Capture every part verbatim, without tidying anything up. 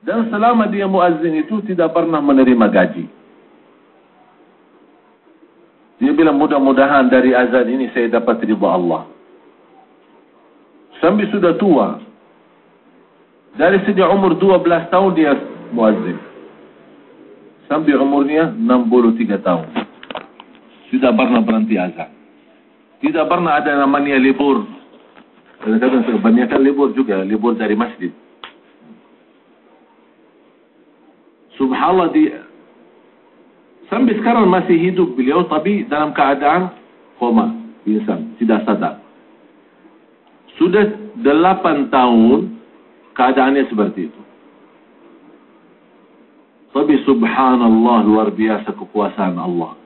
Dan selama dia muazzin itu tidak pernah menerima gaji. Dia bilang mudah-mudahan dari azan ini saya dapat ridha Allah. Sampai sudah tua. Dari sejak umur dua belas tahun dia muazzin. Sampai umurnya enam puluh tiga tahun. Tidak pernah berhenti azan. Tidak pernah ada namanya libur. Kadang-kadang kebanyakan libur juga, libur dari masjid. Subhanallah, dia sampai sekarang masih hidup beliau, tapi dalam keadaan koma, pingsan, tidak sadar. Sudah delapan tahun keadaannya seperti itu. Tapi subhanallah, luar biasa kekuasaan Allah.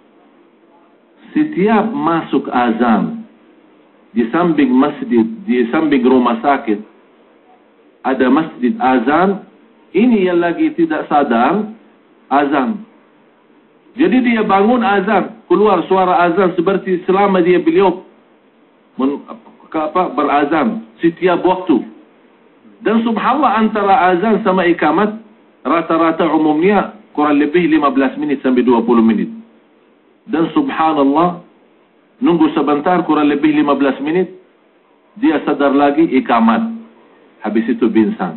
Setiap masuk azan, di samping masjid, di samping rumah sakit, ada masjid azan. Ini yang lagi tidak sadar, azan. Jadi dia bangun azan, keluar suara azan seperti selama dia beliau men, apa, berazan setiap waktu. Dan subhanallah, antara azan sama ikamat rata-rata umumnya kurang lebih lima belas menit sampai dua puluh menit. Dan subhanallah, nunggu sebentar kurang lebih lima belas menit, dia sadar lagi ikamat. Habis itu pingsan.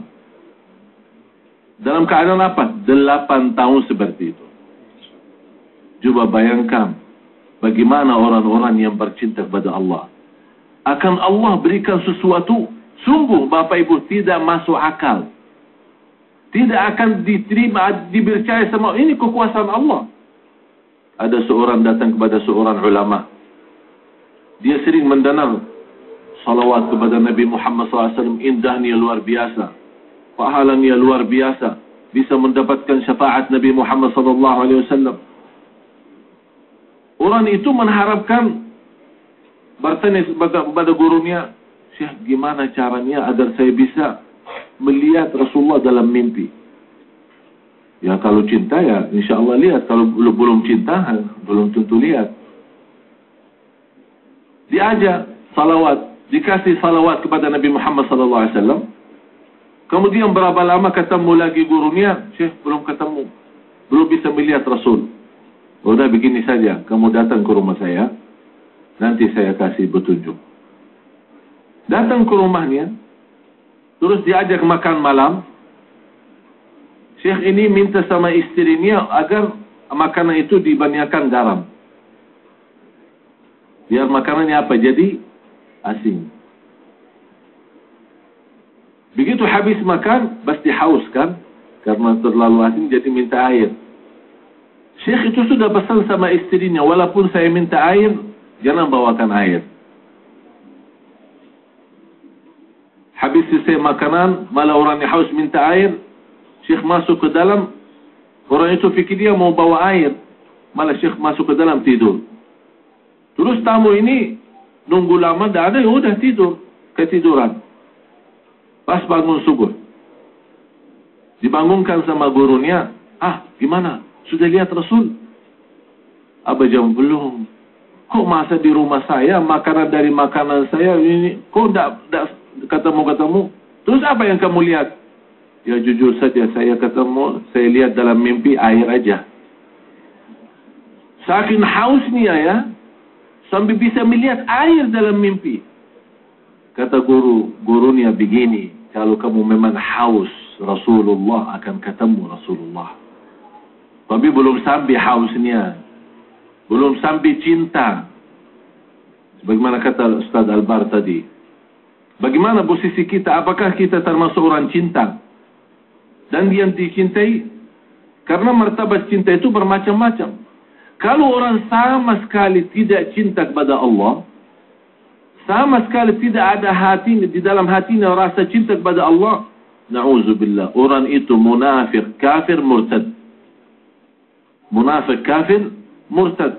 Dalam keadaan apa? Delapan tahun seperti itu. Coba bayangkan bagaimana orang-orang yang bercinta kepada Allah. Akan Allah berikan sesuatu, sungguh Bapak Ibu tidak masuk akal. Tidak akan diterima, dipercaya sama ini kekuasaan Allah. Ada seorang datang kepada seorang ulama. Dia sering mendengar salawat kepada Nabi Muhammad sallallahu alaihi wasallam, indahnya luar biasa. Pahalanya luar biasa, bisa mendapatkan syafaat Nabi Muhammad sallallahu alaihi wasallam. Orang itu mengharapkan, bertanya kepada gurunya, Syekh, gimana caranya agar saya bisa melihat Rasulullah dalam mimpi? Ya kalau cinta ya insya Allah lihat, kalau belum cinta belum tentu lihat. Diajak salawat, dikasih salawat kepada Nabi Muhammad sallallahu alaihi wasallam. Kemudian berapa lama ketemu lagi gurunya, Syekh belum ketemu, belum bisa melihat Rasul. Udah begini saja, kamu datang ke rumah saya, nanti saya kasih petunjuk. Datang ke rumahnya, terus diajak makan malam. Syekh ini minta sama istrinya agar makanan itu dibanyakan garam. Biar makanannya apa? Jadi asin. Begitu habis makan, pasti haus kan? Karena terlalu asin, jadi minta air. Syekh itu sudah pesan sama istrinya, walaupun saya minta air, jangan bawakan air. Habis selesai makanan, malah orang yang haus minta air, Syekh masuk ke dalam, orang itu fikir dia mau bawa air, malah Syekh masuk ke dalam tidur. Terus tamu ini nunggu lama, tidak ada, ya udah tidur, ketiduran. Pas bangun subuh, dibangunkan sama gurunya, ah gimana, sudah lihat Rasul? Apa jam belum? Kok masa di rumah saya, makanan dari makanan saya ini, kok tidak ketemu-ketemu? Terus apa yang kamu lihat? Ya jujur saja, saya ketemu, saya lihat dalam mimpi air aja. Saking hausnya ya, sampai bisa melihat air dalam mimpi. Kata guru, gurunya begini, kalau kamu memang haus, Rasulullah akan ketemu Rasulullah. Tapi belum sampai hausnya, belum sampai cinta. Sebagaimana kata Ustaz Albar tadi, bagaimana posisi kita? Apakah kita termasuk orang cinta? Dan yang dicintai, karena martabat cinta itu bermacam-macam. Kalau orang sama sekali tidak cinta kepada Allah, sama sekali tidak ada hati, di dalam hatinya rasa cinta kepada Allah, na'udzubillah, orang itu munafik, kafir, murtad. Munafik, kafir, murtad.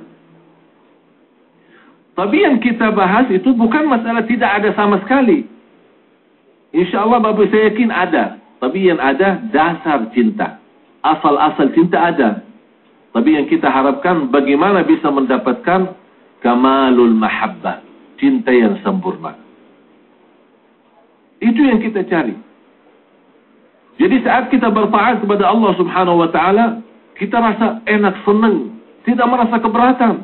Tapi yang kita bahas itu bukan masalah tidak ada sama sekali. InsyaAllah Bapak saya yakin ada. Tapi yang ada dasar cinta. Asal-asal cinta ada. Tapi yang kita harapkan bagaimana bisa mendapatkan kamalul mahabbah. Cinta yang sempurna. Itu yang kita cari. Jadi saat kita bertaat kepada Allah Subhanahu wa taala, kita rasa enak, senang, tidak merasa keberatan.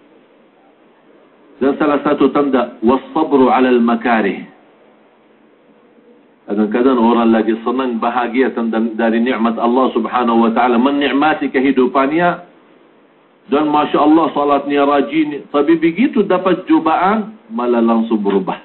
Dan salah satu tanda was-sabru 'alal makarih. Kadang-kadang orang lagi senang, bahagia tentang dari nikmat Allah Subhanahu wa taala, menikmati kehidupannya, dan Masya Allah salatnya rajin, tapi begitu dapat cobaan malah langsung berubah.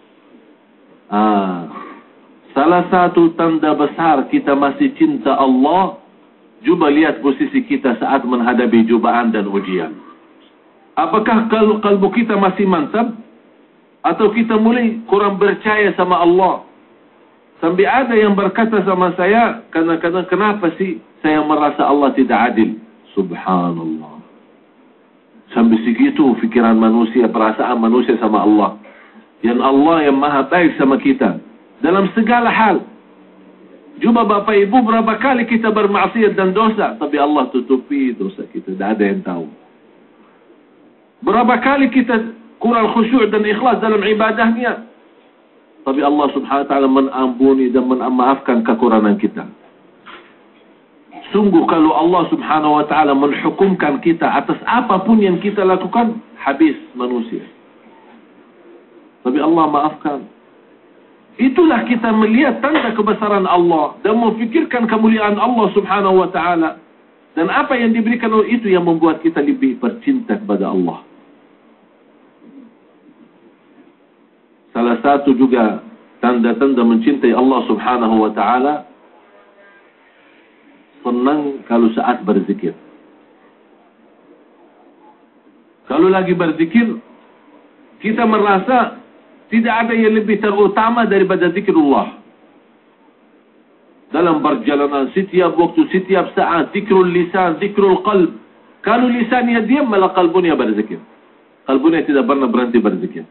Ah, salah satu tanda besar kita masih cinta Allah, cuba lihat posisi kita saat menghadapi cobaan dan ujian. Apakah kal kalbu kita masih mantap, atau kita mulai kurang percaya sama Allah? Sampai ada yang berkata sama saya, kadang-kadang, kenapa sih saya merasa Allah tidak adil? Subhanallah. Sampai segitu fikiran manusia, perasaan manusia sama Allah. Yang Allah yang maha baik sama kita dalam segala hal. Coba Bapak Ibu, berapa kali kita bermaksiat dan dosa, tapi Allah tutupi dosa kita, tidak ada yang tahu. Berapa kali kita kurang khusyuk dan ikhlas dalam ibadahnya, tapi Allah Subhanahu wa taala mengampuni dan memaafkan kekurangan kita. Sungguh kalau Allah Subhanahu wa taala menghukumkan kita atas apapun yang kita lakukan, habis manusia. Tapi Allah maafkan. Itulah kita melihat tanda kebesaran Allah dan memfikirkan kemuliaan Allah Subhanahu wa taala. Dan apa yang diberikan oleh itu yang membuat kita lebih bercinta kepada Allah. Salah satu juga tanda-tanda mencintai Allah Subhanahu wa taala, senang kalau saat berzikir. Kalau lagi berzikir, kita merasa tidak ada yang lebih terutama daripada zikrullah. Dalam perjalanan, setiap waktu, setiap saat, zikrul lisan, zikrul qalb. Kalau lisannya diam, malah kalbunya berzikir. Kalbunya tidak pernah berhenti berzikir.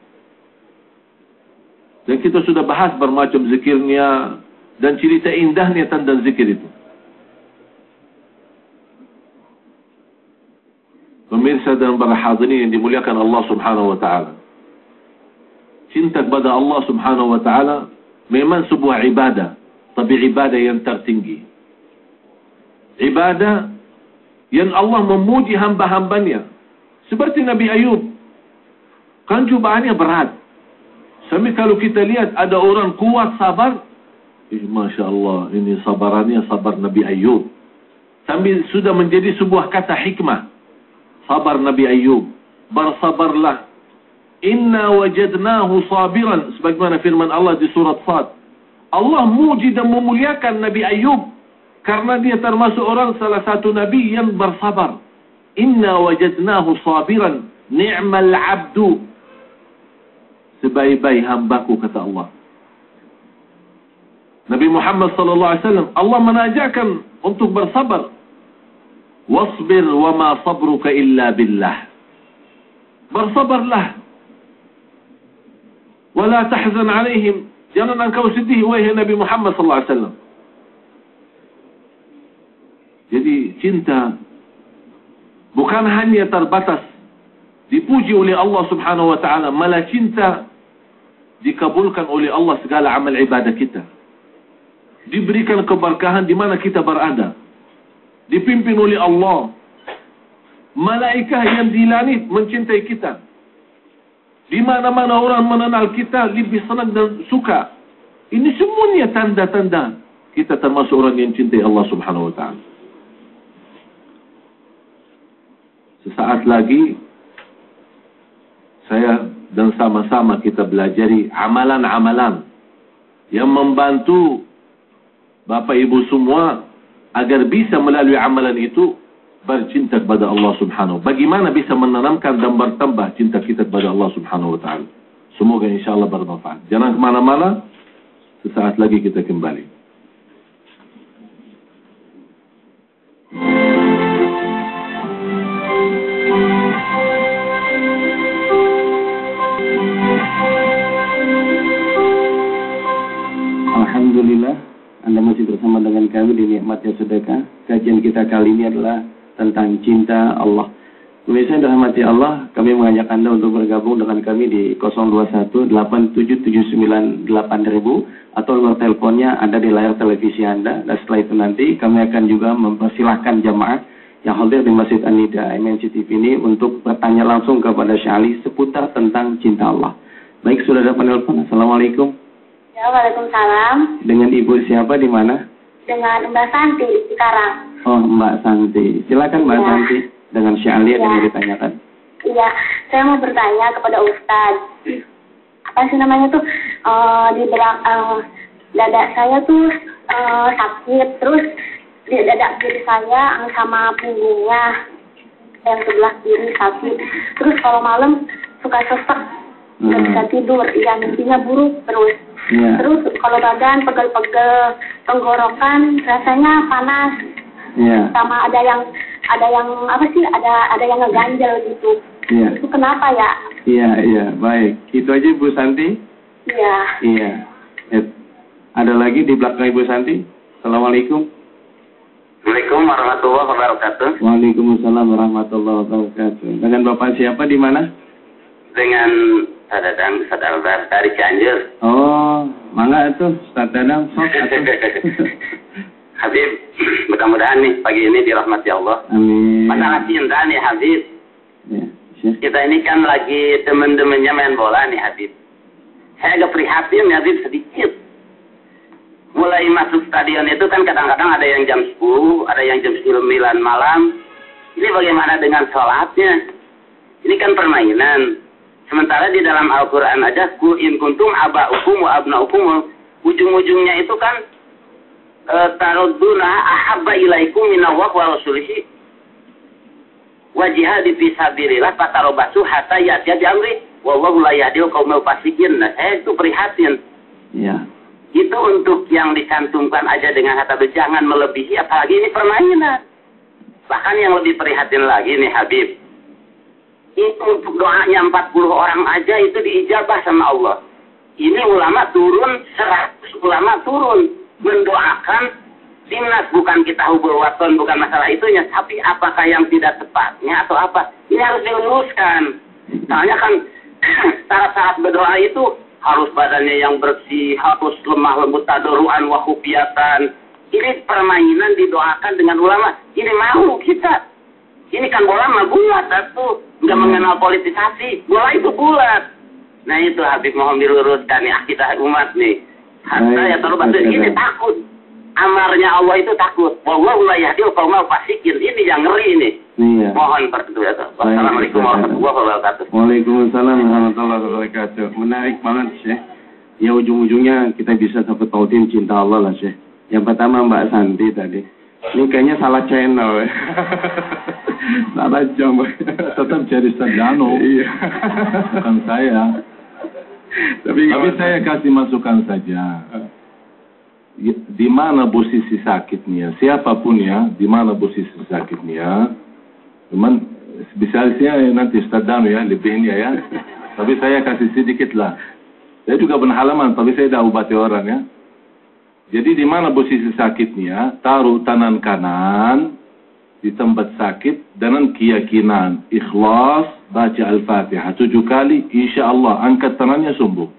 Dan kita sudah bahas bermacam zikirnya dan cerita indahnya tentang zikir itu. Pemirsa dan para hadirin yang dimuliakan Allah Subhanahu wa taala. Cinta kepada Allah Subhanahu wa taala memang sebuah ibadah, tapi ibadah yang tertinggi. Ibadah yang Allah memuji hamba-hambanya. Seperti Nabi Ayub. Kan cobaannya berat. Sampai kalau kita lihat ada orang kuat sabar, eh, Masya Allah, ini sabarannya sabar Nabi Ayub. Sampai sudah menjadi sebuah kata hikmah. Sabar Nabi Ayub. Bersabarlah. Inna wajadnahu sabiran. Sebagaimana firman Allah di surat Sad. Allah muji dan memuliakan Nabi Ayub. Karena dia termasuk orang salah satu Nabi yang bersabar. Inna wajadnahu sabiran. Ni'mal abdu. Sebaik-baik hambaku, kata Allah. Nabi Muhammad sallallahu alaihi wasallam, Allah menajarkan untuk bersabar. Wasbir wa ma sabruka illa billah. Bersabarlah. Wala tahzan alaihim. Jangan engkau sedih, wahai Nabi Muhammad sallallahu alaihi wasallam. Jadi cinta bukan hanya terbatas dipuji oleh Allah Subhanahu wa taala, malah cinta dikabulkan oleh Allah segala amal ibadah kita. Diberikan keberkahan di mana kita berada. Dipimpin oleh Allah. Malaikah yang di langit mencintai kita. Di mana-mana orang mengenal kita lebih senang dan suka. Ini semuanya tanda-tanda kita termasuk orang yang cintai Allah Subhanahu wa taala. Sesaat lagi saya dan sama-sama kita belajari amalan-amalan yang membantu Bapak Ibu semua agar bisa melalui amalan itu bercinta kepada Allah Subhanahu. Bagaimana bisa menanamkan dan bertambah cinta kita kepada Allah Subhanahu wa taala. Semoga insyaallah bermanfaat. Jangan kemana-mana, sesaat lagi kita kembali. Alhamdulillah, Anda masih bersama dengan kami di Nikmatnya Sedekah. Kajian kita kali ini adalah tentang cinta Allah. Pemirsa yang dirahmati Allah, kami mengajak Anda untuk bergabung dengan kami di nol dua satu delapan tujuh tujuh sembilan delapan ribu atau nomor teleponnya ada di layar televisi Anda. Dan setelah itu nanti kami akan juga mempersilahkan jamaah yang hadir di Masjid An-Nida M N C T V ini untuk bertanya langsung kepada Syekh Ali seputar tentang cinta Allah. Baik, sudah ada penelpon. Assalamualaikum. Ya, waalaikumsalam. Dengan Ibu siapa di mana? Dengan Mbak Santi sekarang. Oh, Mbak Santi. Silakan Mbak ya. Santi. Dengan Syekh Ali yang ya. Ditanyakan. Iya, saya mau bertanya kepada Ustadz. Apa sih namanya tuh? Uh, di belakang uh, dada saya tuh uh, sakit. Terus di dada kiri saya sama punggungnya yang sebelah kiri sakit. Terus kalau malam suka sesek, nggak hmm. bisa tidur. Iya, mimpinya buruk terus. Ya. Terus kalau badan pegel-pegel, tenggorokan rasanya panas. Ya. Sama ada yang ada yang apa sih? Ada ada yang ngeganjel gitu. Iya. Itu kenapa ya? Iya, iya, baik. Itu aja Ibu Santi? Iya. Iya. Eh, ada lagi di belakang Ibu Santi? Assalamualaikum. Waalaikumsalam warahmatullahi wabarakatuh. Waalaikumsalam warahmatullahi wabarakatuh. Dengan Bapak siapa di mana? Dengan Ustaz Dadang, Ustaz Albar dari Cianjur. Oh, mangga itu Ustaz Dadang. Sok atuh. Habib, mudah-mudahan nih pagi ini dirahmati Allah. Amin. Masalah cinta nih Habib. Ya, kita ini kan lagi temen-temennya main bola nih Habib. Saya agak prihatin ya Habib sedikit. Mulai masuk stadion itu kan kadang-kadang ada yang jam sepuluh, ada yang jam sembilan malam. Ini bagaimana dengan sholatnya? Ini kan permainan. Sementara di dalam Al-Quran aja, Qul in kuntum aba'ukum wa abna'ukum, ujung-ujungnya itu kan tarudduna ahabba ilaikum minallah wa rasulihi wa jihadi fi sabilillah fatarabasu hatta ya'tiya bi amri wallahu la yahdil qaumal fasiqin. Nah, saya itu prihatin. Iya. Itu untuk yang dicantumkan aja dengan kata jangan melebihi, apalagi ini permainan. Bahkan yang lebih prihatin lagi nih Habib. Itu untuk doanya empat puluh orang aja itu diijabah sama Allah. Ini ulama turun, seratus ulama turun mendoakan timnas, bukan kita hubul waton, bukan masalah itunya, tapi apakah yang tidak tepatnya atau apa? Ini harus diluruskan. Soalnya kan syarat-syarat berdoa itu harus badannya yang bersih, harus lemah lembut, tadoruan, wahubiatan. Ini permainan didoakan dengan ulama. Ini mau kita. Ini kan bola mah bulat, tuh nggak mengenal politisasi. Bola itu bulat. Nah itu Habib mohon diluruskan ya kita umat nih. Hatta ya terus ini takut. Amarnya Allah itu takut. Wallahu la yahdil qaumal fasiqin. Ini yang ngeri ini. Iya. Mohon pertanyaan. Wassalamualaikum warahmatullahi wabarakatuh. Waalaikumsalam warahmatullahi wabarakatuh. Menarik banget Syekh. Ya ujung-ujungnya kita bisa sampai tautin cinta Allah lah Syekh. Yang pertama Mbak Santi tadi. Ini kayaknya salah channel. Salah jam. Tetap jadi Sadano. Iya. Bukan saya. Tapi, Tapi saya kasih masukan saja. Di mana posisi sakitnya, siapapun ya, di mana posisi sakitnya, cuman spesialisnya nanti Ustaz Danu ya, lebihnya ya. Tapi saya kasih sedikit lah. Saya juga berhalaman, tapi saya dah obati orang ya. Jadi di mana posisi sakitnya, taruh tangan kanan di tempat sakit dengan keyakinan, ikhlas, baca Al-Fatihah tujuh kali, insya Allah angkat tangannya sembuh.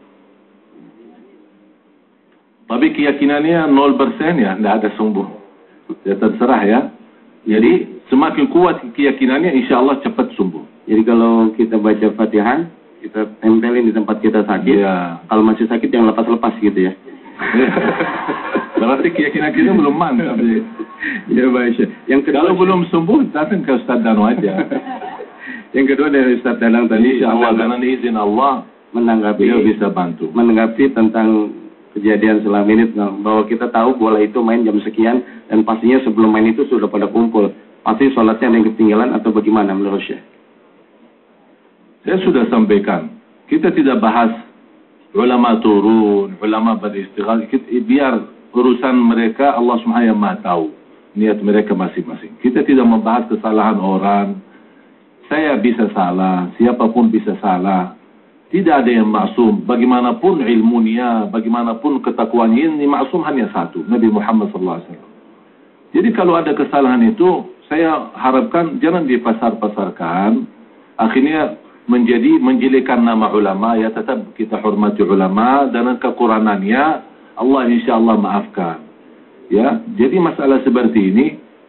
Tapi keyakinannya nol persen ya, tidak ada sembuh. Ya terserah ya. Jadi semakin kuat keyakinannya, insya Allah cepat sembuh. Jadi kalau kita baca Fatihah, kita tempelin di tempat kita sakit. Ya. Kalau masih sakit yang lepas-lepas gitu ya. Berarti keyakinan kita belum mantap. Ya baik. Yang kedua, kalau belum sembuh, datang ke Ustaz Danu aja. Yang kedua dari Ustaz Danang tadi, insya Allah dengan izin Allah menanggapi, beliau bisa bantu. Menanggapi tentang kejadian selama ini, bahwa kita tahu bola itu main jam sekian dan pastinya sebelum main itu sudah pada kumpul. Pasti sholatnya ada yang ketinggalan atau bagaimana menurut Syekh? Saya sudah sampaikan, kita tidak bahas ulama turun, ulama beristighal, biar urusan mereka Allah Subhanahu yang Maha tahu niat mereka masing-masing. Kita tidak membahas kesalahan orang. Saya bisa salah, siapapun bisa salah. Tidak ada yang maksum. Bagaimanapun ilmunya, bagaimanapun ketakwaannya, ini maksum hanya satu, Nabi Muhammad sallallahu alaihi wasallam. Jadi kalau ada kesalahan itu, saya harapkan jangan dipasar-pasarkan, akhirnya menjadi menjelekan nama ulama. Ya, tetap kita hormati ulama dan kekurangannya Allah insya-Allah maafkan. Ya, jadi masalah seperti ini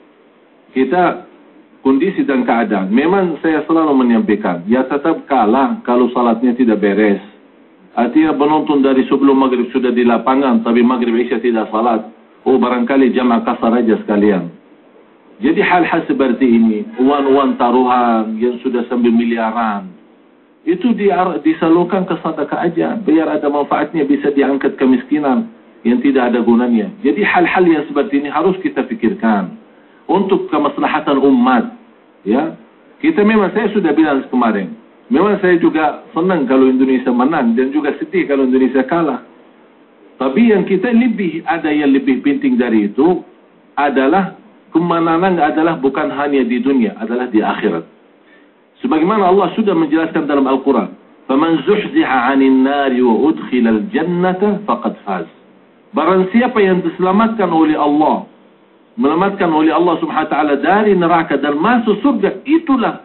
kita kondisi dan keadaan. Memang saya selalu menyampaikan, ya tetap kalah kalau salatnya tidak beres. Artinya penonton dari sebelum maghrib sudah di lapangan, tapi maghrib isya tidak salat. Oh, barangkali jamaah kasar aja sekalian. Jadi hal-hal seperti ini, uang-uang taruhan yang sudah sambil miliaran, itu disalurkan ke sedekah aja, biar ada manfaatnya, bisa diangkat kemiskinan yang tidak ada gunanya. Jadi hal-hal yang seperti ini harus kita pikirkan untuk kemaslahatan umat. Ya, kita memang, saya sudah bilang kemarin, memang saya juga senang kalau Indonesia menang dan juga sedih kalau Indonesia kalah. Tapi yang kita lebih, ada yang lebih penting dari itu adalah kemenangan adalah bukan hanya di dunia, adalah di akhirat. Sebagaimana Allah sudah menjelaskan dalam Al-Quran, "Faman zuhziha 'anil nari wa udkhilal jannata faqad faz." Barang siapa yang diselamatkan oleh Allah, melamatkan oleh Allah Subhanahu wa taala dari neraka dan masuk surga, itulah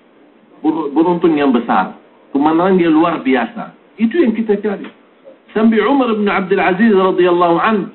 beruntung yang besar, kemenangan yang luar biasa. Itu yang kita cari. Sampai Umar bin Abdul Aziz radhiyallahu anhu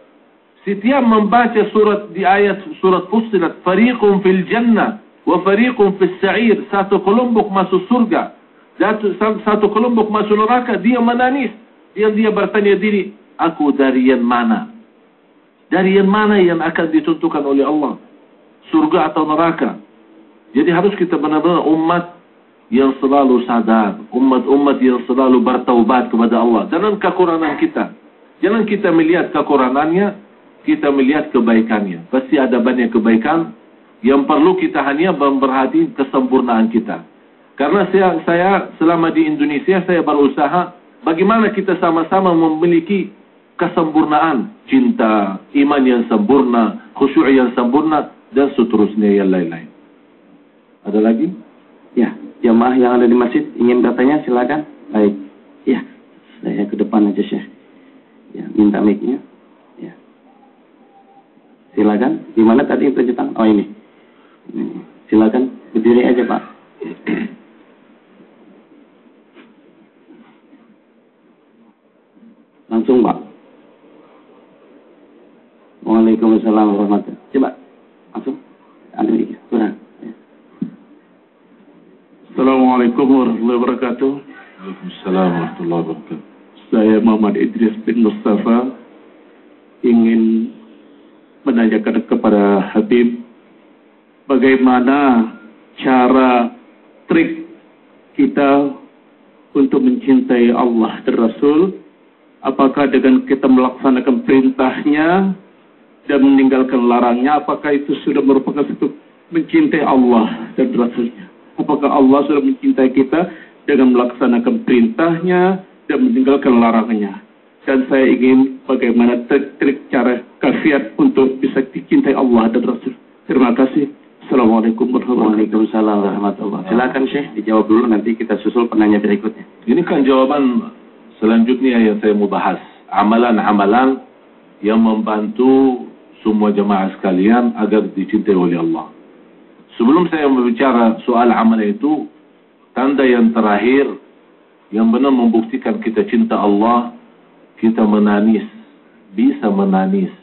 setiap membaca surat di ayat surat Fussilat, fariqun fil jannah wa fariqun fis sa'ir, satu kelompok masuk surga, satu kelompok masuk neraka, dia menangis. Dia dia bertanya diri, aku dari yang mana? Dari yang mana yang akan ditentukan oleh Allah? Surga atau neraka? Jadi harus kita benar-benar umat yang selalu sadar, umat-umat yang selalu bertaubat kepada Allah. Jangan kekurangan kita. Jangan kita melihat kekurangannya, kita melihat kebaikannya. Pasti ada banyak kebaikan yang perlu kita hanya memperhati kesempurnaan kita. Karena saya, saya selama di Indonesia, saya berusaha bagaimana kita sama-sama memiliki kesempurnaan, cinta, iman yang sempurna, khusyuk yang sempurna, dan seterusnya yang lain-lain. Ada lagi? Ya, jamaah yang ada di masjid ingin bertanya, silakan. Baik. Ya, saya ke depan aja, Syekh. Ya, minta mic-nya. Ya. Silakan. Di mana tadi itu jetang? Oh, ini. Silakan berdiri aja, Pak. Langsung, Pak. Waalaikumsalam warahmatullahi wabarakatuh. Coba, langsung. Ada mic-nya. Kurang. Assalamualaikum warahmatullahi wabarakatuh. Waalaikumsalam warahmatullahi wabarakatuh. Saya Muhammad Idris bin Mustafa ingin menanyakan kepada Habib bagaimana cara trik kita untuk mencintai Allah dan Rasul. Apakah dengan kita melaksanakan perintahnya dan meninggalkan larangnya, apakah itu sudah merupakan satu mencintai Allah dan Rasulnya? Apakah Allah sudah mencintai kita dengan melaksanakan perintahnya dan meninggalkan larangannya? Dan saya ingin bagaimana trik-trik cara kafiat untuk bisa dicintai Allah dan Rasul. Terima kasih. Assalamualaikum warahmatullahi wabarakatuh. Silakan Syekh, dijawab dulu, nanti kita susul penanya berikutnya. Ini kan jawaban selanjutnya yang saya mau bahas. Amalan-amalan yang membantu semua jemaah sekalian agar dicintai oleh Allah. Sebelum saya berbicara soal amal itu, tanda yang terakhir yang benar membuktikan kita cinta Allah, kita menangis, bisa menangis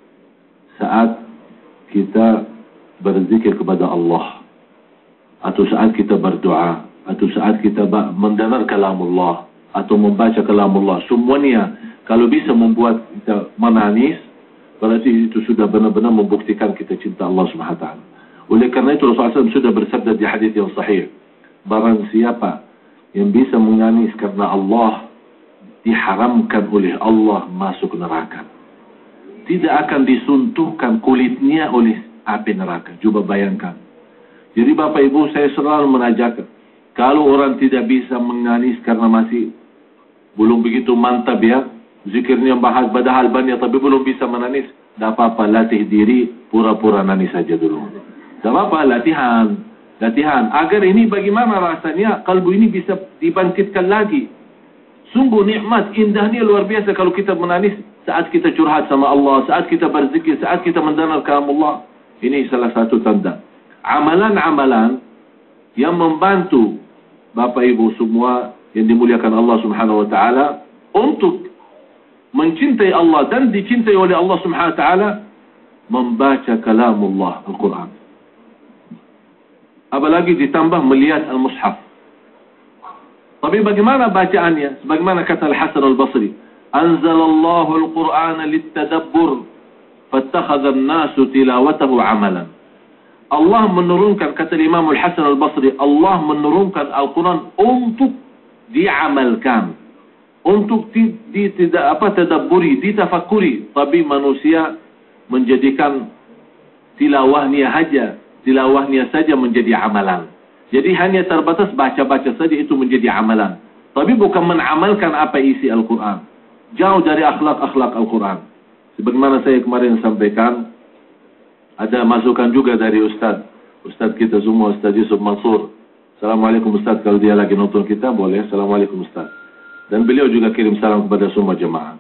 saat kita berzikir kepada Allah, atau saat kita berdoa, atau saat kita mendengar kalam Allah, atau membaca kalam Allah. Semuanya kalau bisa membuat kita menangis, berarti itu sudah benar-benar membuktikan kita cinta Allah Subhanahu wa taala. Oleh karena itu Rasulullah shallallahu alaihi wasallam sudah bersabda di hadis yang sahih, barang siapa yang bisa menangis karena Allah, diharamkan oleh Allah masuk neraka. Tidak akan disuntuhkan kulitnya oleh api neraka. Coba bayangkan. Jadi Bapak Ibu, saya selalu menajak, kalau orang tidak bisa menangis karena masih belum begitu mantap ya, zikirnya bahas padahal banyak tapi belum bisa menangis, tidak apa-apa, latih diri, pura-pura nangis saja dulu. Tidak apa-apa, latihan. Latihan. Agar ini bagaimana rasanya, kalbu ini bisa dibangkitkan lagi. Sungguh nikmat, indahnya luar biasa kalau kita menangis saat kita curhat sama Allah, saat kita berzikir, saat kita mendengar kalam Allah. Ini salah satu tanda. amalan-amalan yang membantu Bapak Ibu semua yang dimuliakan Allah Subhanahu wa taala untuk mencintai Allah dan dicintai oleh Allah Subhanahu wa taala, membaca kalamullah Al-Quran. Apalagi ditambah melihat Al-Mushaf. Tapi bagaimana bacaannya? Sebagaimana kata Al-Hasan Al-Basri, anzalallahu Al-Qur'ana lit-tadabbur fattakhadha an-nasu tilawatahu amalan. Allah menurunkan, kata Imam Al-Hasan Al-Basri, Allah menurunkan Al-Quran untuk diamalkan, untuk di, di, tidak apa tadabburi, ditafakuri. Tapi manusia menjadikan tilawahnya saja, tilawahnya saja menjadi amalan. Jadi hanya terbatas baca-baca saja itu menjadi amalan. Tapi bukan menamalkan apa isi Al-Quran. Jauh dari akhlak-akhlak Al-Quran. Sebagaimana saya kemarin sampaikan, ada masukan juga dari Ustaz. Ustaz kita semua, Ustaz Yusuf Mansur. Assalamualaikum Ustaz, kalau dia lagi nonton kita boleh. Assalamualaikum Ustaz. Dan beliau juga kirim salam kepada semua jemaah.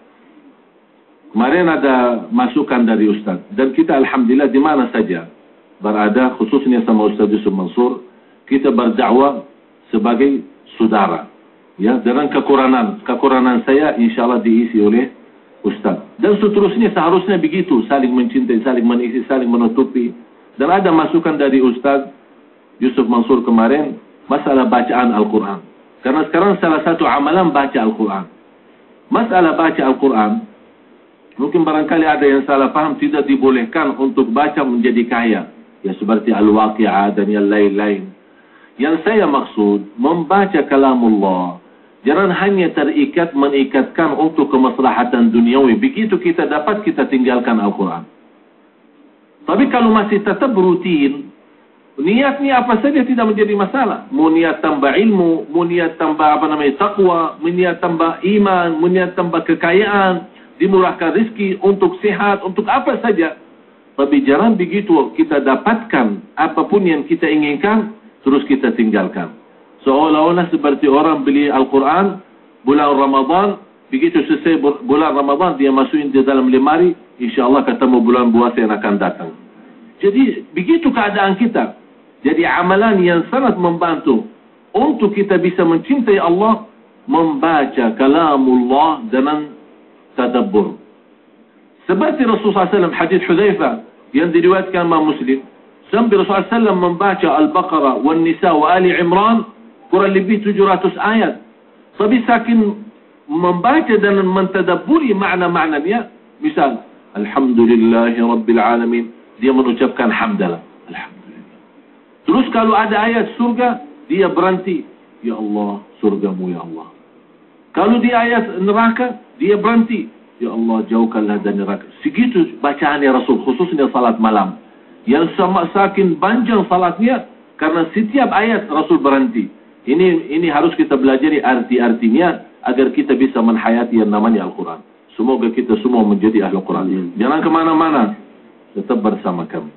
Kemarin ada masukan dari Ustaz. Dan kita Alhamdulillah di mana saja berada, khususnya sama Ustaz Yusuf Mansur, kita berdakwah sebagai saudara. Ya, dengan kekurangan, kekurangan saya insyaAllah diisi oleh Ustaz. Dan seterusnya seharusnya begitu, saling mencintai, saling mengisi, saling menutupi. Dan ada masukan dari Ustaz Yusuf Mansur kemarin, masalah bacaan Al-Quran. Karena sekarang salah satu amalan baca Al-Quran. Masalah baca Al-Quran, mungkin barangkali ada yang salah faham, tidak dibolehkan untuk baca menjadi kaya. Ya seperti Al-Waqi'ah dan yang lain-lain. Yang saya maksud, membaca kalamullah, jangan hanya terikat, menikatkan untuk kemaslahatan duniawi. Begitu kita dapat, kita tinggalkan Al-Quran. Tapi kalau masih tetap rutin, niatnya apa saja tidak menjadi masalah. Mau niat tambah ilmu, mau niat tambah apa namanya taqwa, mau niat tambah iman, mau niat tambah kekayaan, dimurahkan rezeki, untuk sehat, untuk apa saja. Tapi jangan begitu kita dapatkan apapun yang kita inginkan, terus kita tinggalkan. Seolah-olah seperti orang beli Al-Quran bulan Ramadan, begitu selesai bulan Ramadan dia masukin di dalam lemari, insyaAllah ketemu bulan puasa yang akan datang. Jadi begitu keadaan kita. Jadi amalan yang sangat membantu untuk kita bisa mencintai Allah, membaca kalamullah dengan tadabbur. Seperti Rasulullah sallallahu alaihi wasallam, hadis Hudzaifah yang diriwayatkan Imam Muslim, sampai Rasulullah sallallahu alaihi wasallam membaca Al-Baqarah, Wan-Nisa wa Ali Imran kurang lebih tujuh ratus ayat. Tapi saking membaca dan mentadabburi makna-maknanya, misal Alhamdulillahi Rabbil Alamin, dia mengucapkan hamdalah, Alhamdulillah. Terus kalau ada ayat surga, dia berhenti, Ya Allah, surgamu Ya Allah. Kalau di ayat neraka, dia berhenti, Ya Allah, jauhkanlah dari neraka. Segitu bacaannya Rasul, khususnya salat malam. Yang sama saking panjang salatnya, karena setiap ayat Rasul berhenti. Ini ini harus kita belajari arti-artinya agar kita bisa menhayati yang namanya Al-Quran. Semoga kita semua menjadi ahli Quran. Jangan kemana-mana, tetap bersama kami.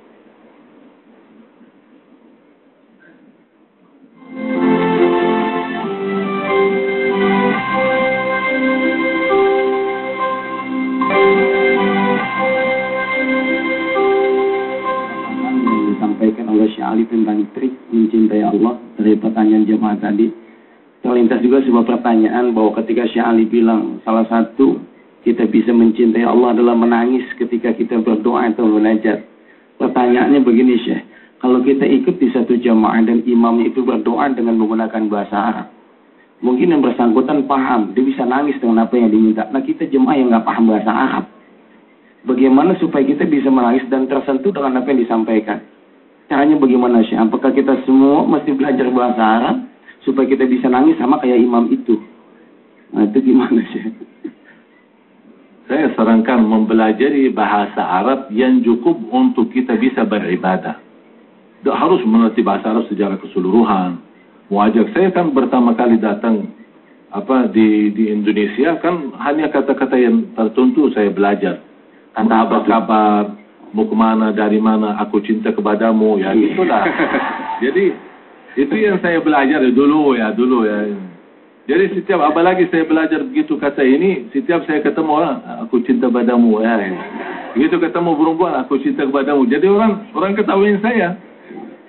Oleh Syekh Ali tentang trik mencintai Allah dari pertanyaan jemaah tadi. Terlintas juga sebuah pertanyaan bahwa ketika Syekh Ali bilang salah satu kita bisa mencintai Allah adalah menangis ketika kita berdoa atau munajat. Pertanyaannya begini Syekh, kalau kita ikut di satu jemaah dan imamnya itu berdoa dengan menggunakan bahasa Arab, mungkin yang bersangkutan paham, dia bisa nangis dengan apa yang diminta. Nah kita jemaah yang nggak paham bahasa Arab, bagaimana supaya kita bisa menangis dan tersentuh dengan apa yang disampaikan? Caranya bagaimana Syekh? Apakah kita semua mesti belajar bahasa Arab supaya kita bisa nangis sama kayak imam itu? Nah itu gimana Syekh? Saya sarankan mempelajari bahasa Arab yang cukup untuk kita bisa beribadah. Tidak harus mengerti bahasa Arab secara keseluruhan. Wajib saya kan pertama kali datang apa di di Indonesia kan hanya kata-kata yang tertentu saya belajar. Kata apa kabar, mau kemana, dari mana, aku cinta kepadamu, ya gitulah. Jadi itu yang saya belajar dulu ya, dulu ya. Jadi setiap, apalagi saya belajar begitu kata ini, setiap saya ketemu orang, aku cinta padamu ya. Begitu ketemu perempuan, aku cinta kepadamu. Jadi orang orang ketahuin saya.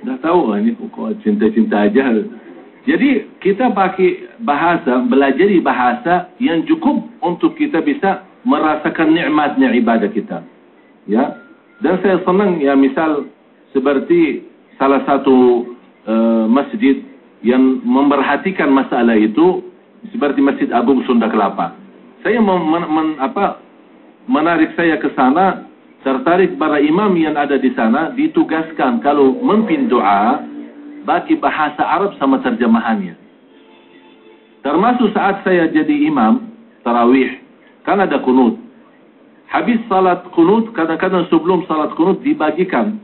Dah tahu lah ni kok cinta-cinta aja. Jadi kita pakai bahasa, belajari bahasa yang cukup untuk kita bisa merasakan nikmatnya ibadah kita. Ya. Dan saya senang ya misal seperti salah satu uh, masjid yang memperhatikan masalah itu seperti Masjid Agung Sunda Kelapa. Saya men, men, men, apa, menarik saya ke sana, tertarik para imam yang ada di sana, ditugaskan kalau memimpin doa, bagi bahasa Arab sama terjemahannya. Termasuk saat saya jadi imam, tarawih, kan ada kunut. Habis salat kunut, kadang-kadang sebelum salat kunut dibagikan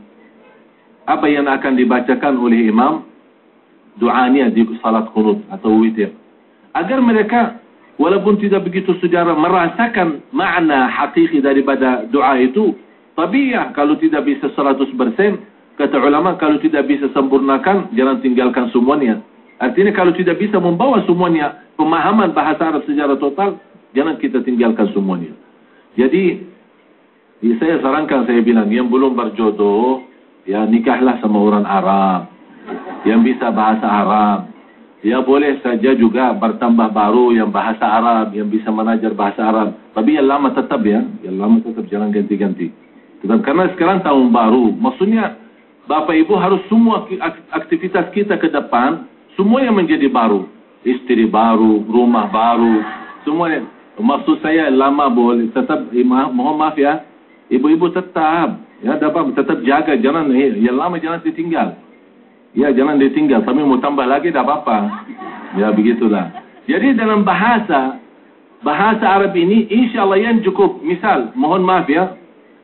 apa yang akan dibacakan oleh imam, doanya di salat kunut atau witir. Agar mereka, walaupun tidak begitu sejarah, merasakan makna hakiki daripada doa itu. Tapi ya, kalau tidak bisa seratus persen, kata ulama, kalau tidak bisa sempurnakan, jangan tinggalkan semuanya. Artinya kalau tidak bisa membawa semuanya, pemahaman bahasa Arab secara total, jangan kita tinggalkan semuanya. Jadi, ya saya sarankan, saya bilang, yang belum berjodoh, ya nikahlah sama orang Arab, yang bisa bahasa Arab. Ya boleh saja juga bertambah baru yang bahasa Arab, yang bisa mengajar bahasa Arab. Tapi yang lama tetap ya, yang lama tetap jangan ganti-ganti. Tetap, karena sekarang tahun baru, maksudnya, Bapak Ibu harus semua aktivitas kita ke depan, semuanya menjadi baru. Istri baru, rumah baru, semuanya. Maksud saya lama boleh, tetap, eh, mohon maaf ya, ibu-ibu tetap, ya dapat tetap jaga, jangan, eh, yang lama jangan ditinggal. Ya jangan ditinggal, tapi mau tambah lagi tak apa-apa. Ya begitulah. Jadi dalam bahasa, bahasa Arab ini, insya Allah yang cukup. Misal, mohon maaf ya,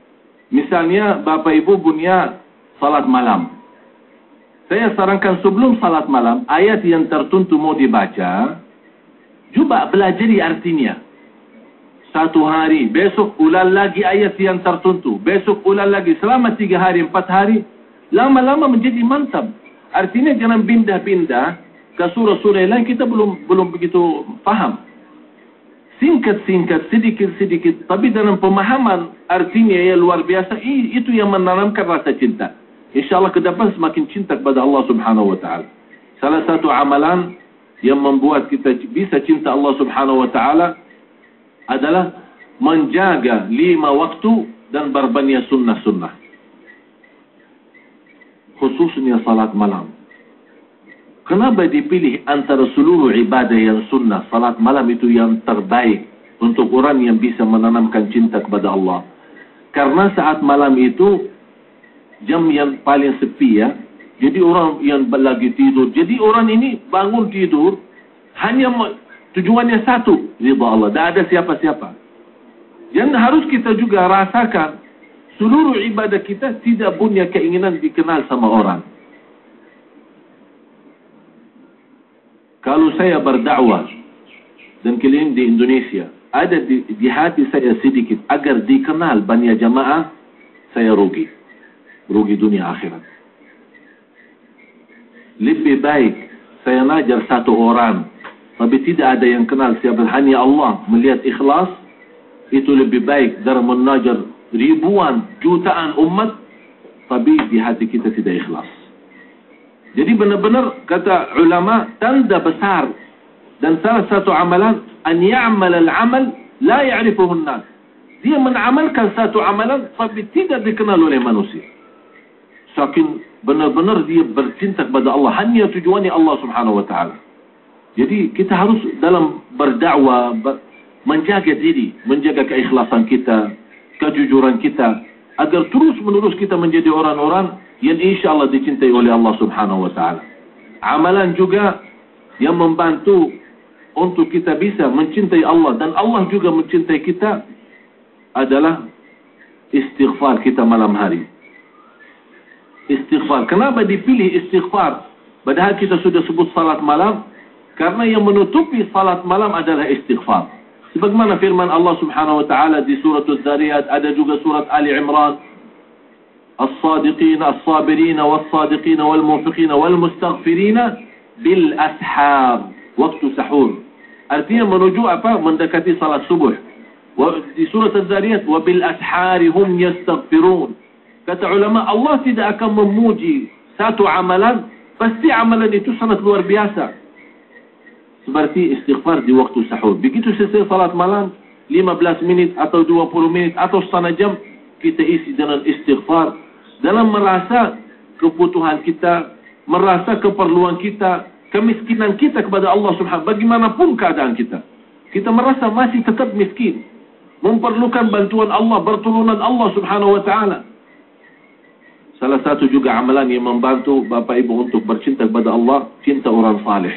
misalnya Bapak Ibu punya salat malam. Saya sarankan sebelum salat malam, ayat yang tertentu mau dibaca, coba belajari artinya. Satu hari, besok ulang lagi ayat yang tertentu. Besok ulang lagi, selama tiga hari, empat hari, lama-lama menjadi mantap. Artinya jangan pindah-pindah ke surah-surah lain, kita belum belum begitu faham. Singkat-singkat, sedikit-sedikit, tapi dalam pemahaman artinya yang luar biasa, itu yang menanamkan rasa cinta. InsyaAllah ke depan semakin cinta kepada Allah Subhanahu Wa Taala. Salah satu amalan yang membuat kita bisa cinta Allah Subhanahu Wa Taala adalah menjaga lima waktu dan berbanyak sunnah-sunnah. Khususnya salat malam. Kenapa dipilih antara seluruh ibadah yang sunnah, salat malam itu yang terbaik untuk orang yang bisa menanamkan cinta kepada Allah? Karena saat malam itu jam yang paling sepi ya. Jadi orang yang lagi tidur. Jadi orang ini bangun tidur hanya tujuannya satu, ridha Allah. Tak ada siapa-siapa. Yang harus kita juga rasakan, seluruh ibadah kita tidak punya keinginan dikenal sama orang. Kalau saya berdakwah dan keliling di Indonesia, ada di, di hati saya sedikit agar dikenal banyak jamaah, saya rugi. Rugi dunia akhirat. Lebih baik saya najar satu orang, tapi tidak ada yang kenal siapa, hanya Allah melihat ikhlas, itu lebih baik dari menajar ribuan, jutaan umat, tapi di hati kita tidak ikhlas. Jadi benar-benar kata ulama, tanda besar dan salah satu amalan, an ya'mal al-amal la ya'rifuhu an-nas. Dia menamalkan satu amalan tapi tidak dikenal oleh manusia. Saking benar-benar dia bercinta kepada Allah, hanya tujuannya Allah Subhanahu Wa Taala. Jadi kita harus dalam berdakwah ber, menjaga diri, menjaga keikhlasan kita, kejujuran kita, agar terus-menerus kita menjadi orang-orang yang insya Allah dicintai oleh Allah Subhanahu Wa Taala. Amalan juga yang membantu untuk kita bisa mencintai Allah dan Allah juga mencintai kita adalah istighfar kita malam hari. Istighfar. Kenapa dipilih istighfar? Padahal kita sudah sebut salat malam. Karena yang menutupi salat malam adalah istighfar. Sebagaimana firman Allah Subhanahu Wa Taala di surat Az-Zariyat, ada juga surat Ali Imran. As-sadiqina, as-sabirina, was-sadiqina, wal-munfiqina, wal-mustaghfirina bil-ashar. Waktu sahur. Artinya menuju apa? Mendekati salat subuh. Di surat Az-Zariyat, wa bil-ashari hum yastaghfirun. Kata ulama, Allah tidak akan memuji satu amalan, pasti amalan itu sangat luar biasa. Seperti istighfar di waktu sahur. Begitu selesai salat malam, lima belas minit atau dua puluh menit atau setengah jam, kita isi dengan istighfar. Dalam merasa kebutuhan kita, merasa keperluan kita, kemiskinan kita kepada Allah Subhanahu. Bagaimanapun keadaan kita, kita merasa masih tetap miskin, memerlukan bantuan Allah, pertolongan Allah Subhanahu wa ta'ala. Salah satu juga amalan yang membantu Bapak Ibu untuk bercinta kepada Allah, cinta orang saleh.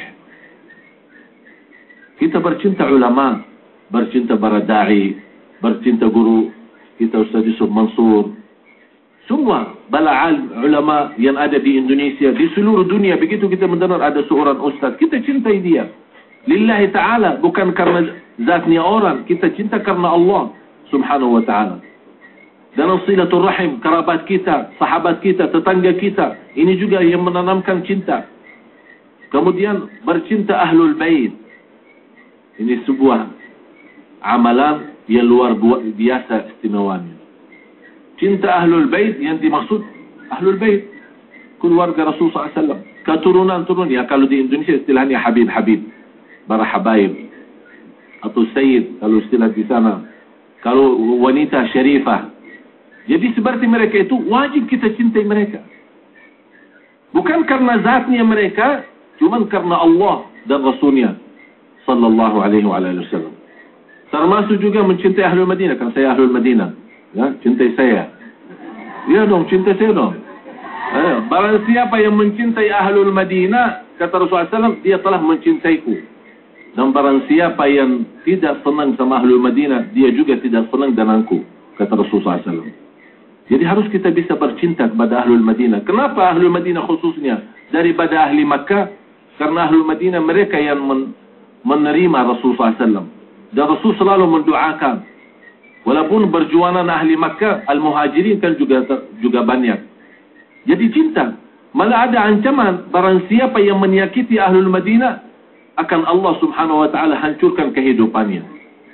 Kita bercinta ulama, bercinta para da'i, bercinta guru kita Ustaz Yusuf Mansur. Semua bala ulama yang ada di Indonesia, di seluruh dunia, begitu kita mendengar ada seorang ustaz, kita cintai dia. Lillahi ta'ala, bukan karena zatnya orang, kita cinta karena Allah Subhanahu wa ta'ala. Dan silatul rahim, kerabat kita, sahabat kita, tetangga kita, ini juga yang menanamkan cinta. Kemudian bercinta ahlul bait. Ini sebuah amalan yang luar biasa istimewanya. Cinta ahlul bait yang dimaksud ahlul bait keluarga Rasulullah sallallahu alaihi wasallam, keturunan-turun, ya kalau di Indonesia istilahnya habib-habib, para habaib, atau sayyid kalau istilah di sana, kalau wanita syarifah. Jadi seperti mereka itu wajib kita cintai mereka. Bukan karena zatnya mereka, cuma karena Allah dan Rasulnya sallallahu alaihi wasallam. Termasuk juga mencintai Ahlul Madinah. Kan saya Ahlul Madinah, ya, cintai saya. Ya dong, cintai saya dong. Eh, barang siapa yang mencintai Ahlul Madinah, kata Rasulullah sallallahu alaihi wasallam, dia telah mencintaiku. Dan barang siapa yang tidak senang sama Ahlul Madinah, dia juga tidak senang denganku, kata Rasulullah sallallahu alaihi wasallam. Jadi harus kita bisa bercinta kepada Ahlul Madinah. Kenapa Ahlul Madinah khususnya daripada Ahli Makkah? Karena Ahlul Madinah mereka yang men menerima Rasulullah sallallahu alaihi wasallam. Dan Rasul selalu mendoakan. Walaupun berjualan Ahli Makkah, Al-Muhajirin kan juga juga banyak. Jadi cinta. Malah ada ancaman, barang siapa yang menyakiti Ahlul Madinah, akan Allah Subhanahu wa ta'ala hancurkan kehidupannya.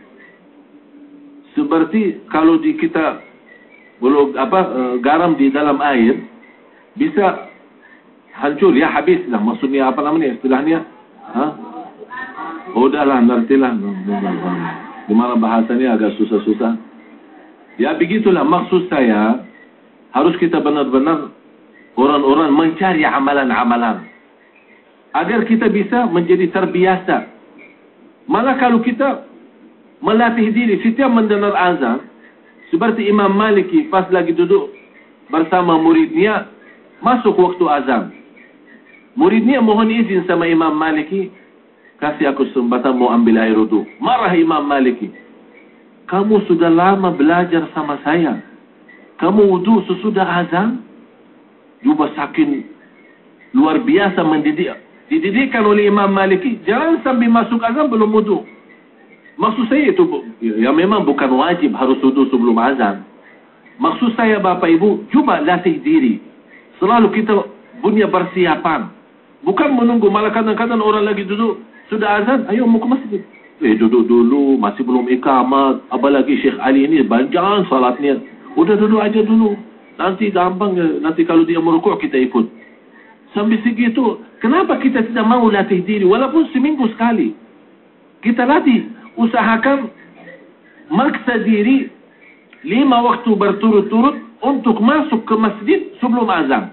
Seperti kalau di kita Belum apa garam di dalam air bisa hancur, ya, habis lah. Maksudnya apa namanya istilahnya? Hah? Oh, udahlah, ngertilah. Gimana bahasanya agak susah-susah. Ya begitulah maksud saya. Harus kita benar-benar orang-orang mencari amalan-amalan agar kita bisa menjadi terbiasa. Malah kalau kita melatih diri setiap mendengar azan, seperti Imam Maliki pas lagi duduk bersama muridnya, masuk waktu azan. Muridnya mohon izin sama Imam Maliki, kasih aku kesempatan mau ambil air wudu. Marah Imam Maliki. Kamu sudah lama belajar sama saya, kamu wudu sesudah azan? Juga saking luar biasa mendidik, dididikkan oleh Imam Maliki, jangan sampai masuk azan belum wudu. Maksud saya itu, ya memang bukan wajib harus wudu sebelum azan. Maksud saya Bapak Ibu, cuba latih diri. Selalu kita punya persiapan. Bukan menunggu, malah kadang-kadang orang lagi duduk, sudah azan, ayo mau ke masjid. Eh duduk dulu, masih belum iqamat. Apalagi Syekh Ali ini panjang salatnya. Udah duduk aja dulu. Nanti gampang, nanti kalau dia merukuk kita ikut. Sampai segitu, kenapa kita tidak mau latih diri? Walaupun seminggu sekali. Kita latih. Usahakan maksa diri lima waktu berturut-turut untuk masuk ke masjid sebelum azan.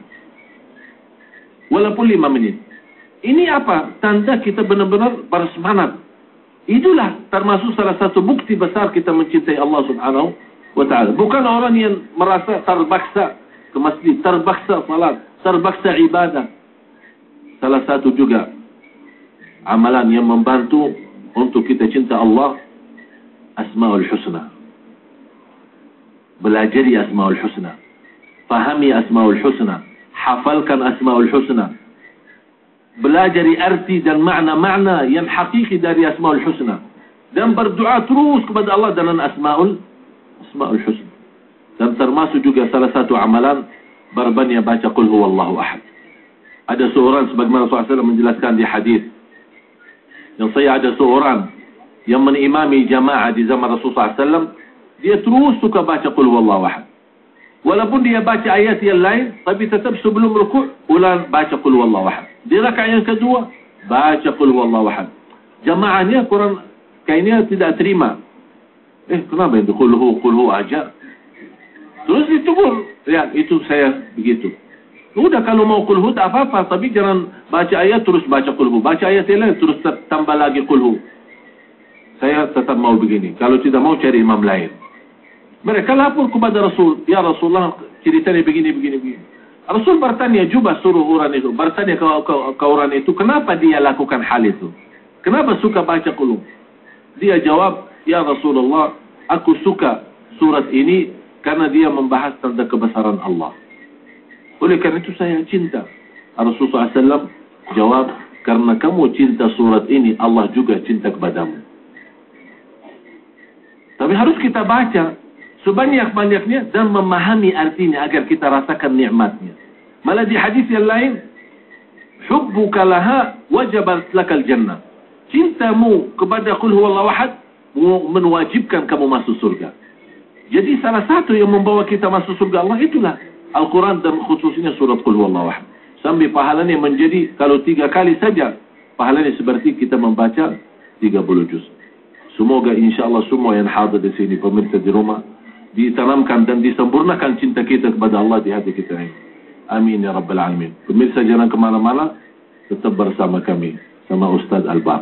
Walaupun lima menit. Ini apa? Tanda kita benar-benar bersemangat. Itulah termasuk salah satu bukti besar kita mencintai Allah Subhanahu wa ta'ala. Bukan orang yang merasa terpaksa ke masjid, terpaksa salat, terpaksa ibadah. Salah satu juga amalan yang membantu untuk kita cinta Allah, Asmaul Husna. Belajari Asmaul Husna. Fahami Asmaul Husna. Hafalkan Asmaul Husna. Belajari arti dan makna-makna yang hakiki dari Asmaul Husna. Dan berdoa terus kepada Allah dengan Asmaul Asmaul Husna. Dan termasuk juga salah satu amalan berbanyak baca Qul Huwallahu Ahad. Ada seorang sebagaimana Rasulullah sallallahu alaihi wasallam menjelaskan di hadis, yang saya ada seorang yang menimami jamaah di zaman Rasulullah sallallahu alaihi wasallam, dia terus suka baca Qul Huwallahu Ahad. Walaupun dia baca ayat yang lain, tapi tetap sebelum rukuk, ulang baca qul huwallahu ahad. Di rakaat yang kedua, baca qul huwallahu ahad. Jamaahnya kurang, kayaknya tidak terima. Eh, kenapa itu qul hu, qul hu aja? Terus ditegur. Lihat, itu saya begitu. Udah kalau mau qul hu tak apa-apa, tapi jangan baca ayat terus baca qul hu. Baca ayat yang lain terus tambah lagi qul hu. Saya tetap mau begini. Kalau tidak mau cari imam lain. Mereka lapor kepada Rasul, ya Rasulullah ceritanya begini, begini, begini. Rasul bertanya, juga suruh orang itu, bertanya ke, ke, ke orang itu, kenapa dia lakukan hal itu? Kenapa suka baca qul hu? Dia jawab, ya Rasulullah, aku suka surat ini karena dia membahas tentang kebesaran Allah. Oleh karena itu saya cinta. Rasulullah shallallahu alaihi wasallam jawab, karena kamu cinta surat ini, Allah juga cinta kepadamu. Tapi harus kita baca sebanyak-banyaknya dan memahami artinya agar kita rasakan nikmatnya. Malah di hadis yang lain, hubbuka laha wajabat lakal jannah. Cintamu kepada qul huwallahu ahad menwajibkan kamu masuk surga. Jadi salah satu yang membawa kita masuk surga Allah itulah Al-Quran dan khususnya surat qul huwallahu ahad. Sampai pahalanya menjadi kalau tiga kali saja pahalanya seperti kita membaca tiga puluh juz. Semoga insyaAllah semua yang hadir di sini, pemirsa di rumah, ditanamkan dan disempurnakan cinta kita kepada Allah di hati kita ini. Amin ya Rabbal Alamin. Pemirsa jangan kemana-mana, tetap bersama kami, sama Ustaz Al-Bab.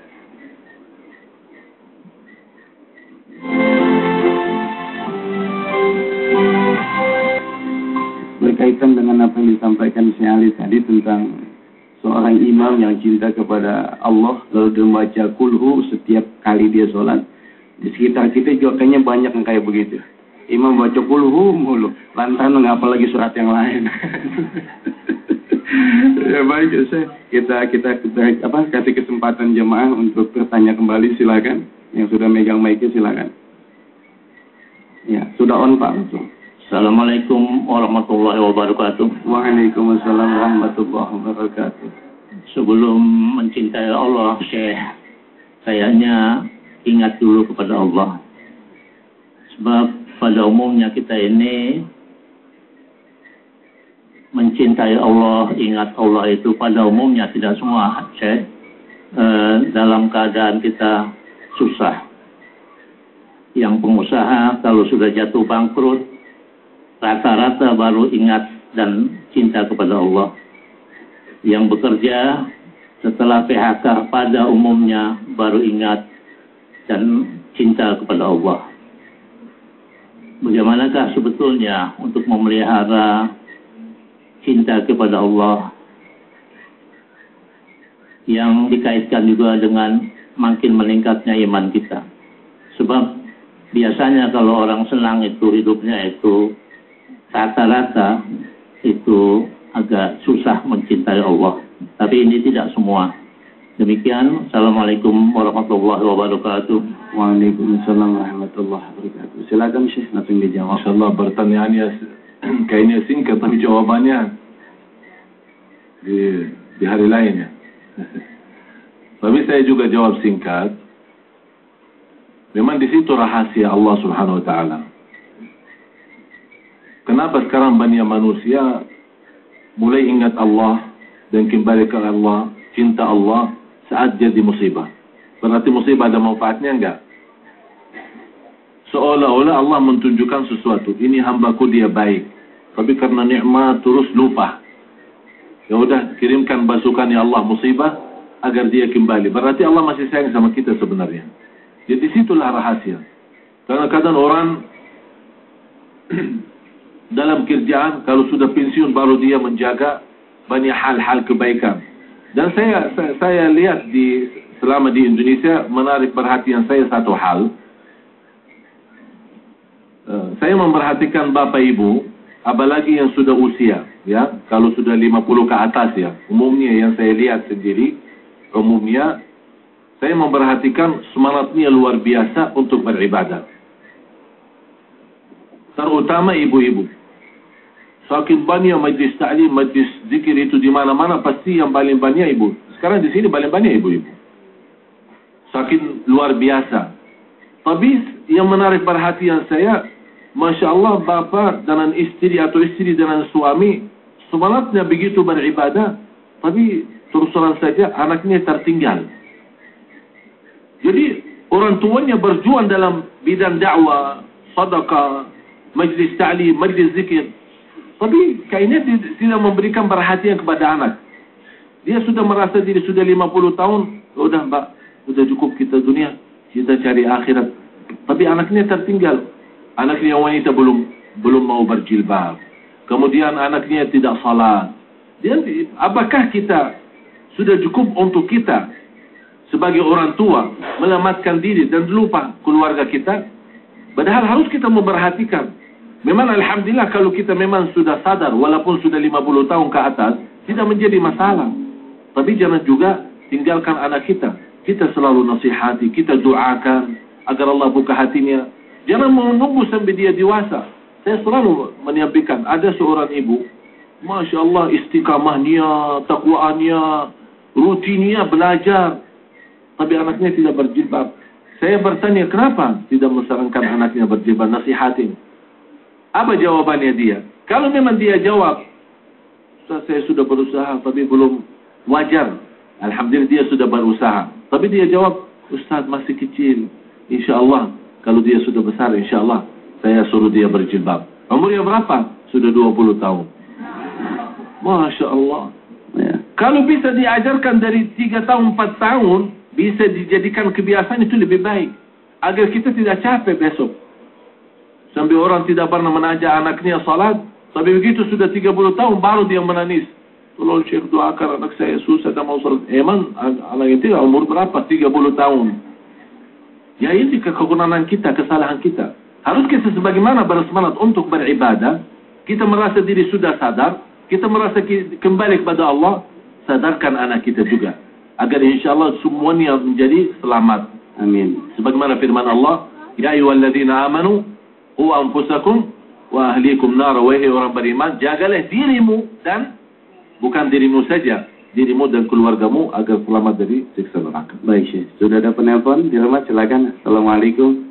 Berkaitan dengan apa yang disampaikan Syekh Ali tadi tentang seorang imam yang cinta kepada Allah, lalu dia membaca kulhu setiap kali dia sholat. Di sekitar kita juga kayaknya banyak yang kayak begitu. Imam baca kulhu mulu, lantaran ngapal lagi surat yang lain. Ya baik, saya kita kita kita apa kasih kesempatan jemaah untuk bertanya kembali, silakan. Yang sudah megang mic-nya silakan. Ya, sudah on Pak langsung. Assalamualaikum warahmatullahi wabarakatuh. Waalaikumsalam warahmatullahi wabarakatuh. Sebelum mencintai Allah, Syekh, kayaknya ingat dulu kepada Allah. Sebab pada umumnya kita ini mencintai Allah, ingat Allah itu pada umumnya tidak semua, Syekh, eh, dalam keadaan kita susah. Yang pengusaha kalau sudah jatuh bangkrut, rata-rata baru ingat dan cinta kepada Allah. Yang bekerja setelah P H K pada umumnya baru ingat dan cinta kepada Allah. Bagaimanakah sebetulnya untuk memelihara cinta kepada Allah yang dikaitkan juga dengan makin meningkatnya iman kita? Sebab biasanya kalau orang senang itu hidupnya itu rata-rata itu agak susah mencintai Allah. Tapi ini tidak semua. Demikian. Assalamualaikum warahmatullahi wabarakatuh. Waalaikumsalam warahmatullahi wabarakatuh. Silakan Syekh, nanti dijawab. Masyaallah, pertanyaannya kayaknya singkat tapi jawabannya di, di hari lain ya. Tapi saya juga jawab singkat. Memang di situ rahasia Allah Subhanahu wa taala. Kenapa sekarang banyak manusia mulai ingat Allah dan kembali ke Allah, cinta Allah saat jadi musibah? Berarti musibah ada manfaatnya enggak? Seolah-olah Allah menunjukkan sesuatu, ini hambaku dia baik, tapi karena nikmat terus lupa. Ya udah, kirimkan pasukan ya Allah musibah agar dia kembali. Berarti Allah masih sayang sama kita sebenarnya. Jadi situlah rahasia. Karena kadang orang dalam kerjaan kalau sudah pensiun baru dia menjaga banyak hal-hal kebaikan. Dan saya, saya saya lihat di selama di Indonesia menarik perhatian saya satu hal. Uh, saya memperhatikan bapak ibu, apalagi yang sudah usia, ya, kalau sudah lima puluh ke atas ya. Umumnya yang saya lihat sendiri, umumnya saya memperhatikan semangatnya luar biasa untuk beribadah. Terutama ibu-ibu. Saking banyak majlis ta'lim, majlis zikir itu di mana-mana, pasti yang paling banyak ibu. Sekarang di sini paling banyak ibu-ibu. Saking luar biasa. Tapi yang menarik perhatian saya, Masya Allah, bapa dengan istri atau istri dengan suami semangatnya begitu beribadah, tapi terus terang saja anaknya tertinggal. Jadi orang tuanya berjuang dalam bidang dakwah, sedekah, majlis ta'lim, majlis zikir, tapi kayaknya tidak memberikan perhatian kepada anak. Dia sudah merasa diri sudah lima puluh tahun, sudah mbak, sudah cukup kita dunia, kita cari akhirat. Tapi anaknya tertinggal. Anaknya wanita belum belum mau berjilbab. Kemudian anaknya tidak salat. Dia, apakah kita sudah cukup untuk kita sebagai orang tua melamatkan diri dan lupa keluarga kita? Padahal harus kita memperhatikan. Memang alhamdulillah kalau kita memang sudah sadar, walaupun sudah lima puluh tahun ke atas, tidak menjadi masalah. Tapi jangan juga tinggalkan anak kita. Kita selalu nasihati, kita doakan agar Allah buka hatinya. Jangan menunggu sampai dia dewasa. Saya selalu menyampaikan, ada seorang ibu, Masya Allah, istiqamahnya, takwaannya, rutinnya belajar, tapi anaknya tidak berjilbab. Saya bertanya, kenapa tidak mensarankan anaknya berjilbab, nasihatin? Apa jawabannya dia? Kalau memang dia jawab, saya sudah berusaha tapi belum wajar. Alhamdulillah dia sudah berusaha. Tapi dia jawab, Ustaz masih kecil. Insya Allah kalau dia sudah besar, insya Allah saya suruh dia berjilbab. Umurnya berapa? Sudah dua puluh tahun. Masya Allah. Ya. Kalau bisa diajarkan dari tiga tahun, empat tahun, bisa dijadikan kebiasaan, itu lebih baik. Agar kita tidak capek besok. Sampai orang tidak pernah menajak anaknya salat, tapi begitu sudah tiga puluh tahun baru dia menangis. Tolong Syekh doakan anak saya susah dan mau salat. Emang anak itu umur berapa? tiga puluh tahun. Ya ini kekurangan kita, kesalahan kita. Harus kita sebagaimana bersemangat untuk beribadah, kita merasa diri sudah sadar, kita merasa kembali kepada Allah, sadarkan anak kita juga. Agar insya Allah semuanya menjadi selamat. Amin. Sebagaimana firman Allah, Ya ayyuhalladzina amanu, qu anfusakum wa ahlikum nar, wahai orang beriman, jagalah dirimu dan bukan dirimu saja, dirimu dan keluargamu agar selamat dari siksa neraka. Baik, Syekh. Sudah ada penelpon di rumah, silakan. Assalamualaikum.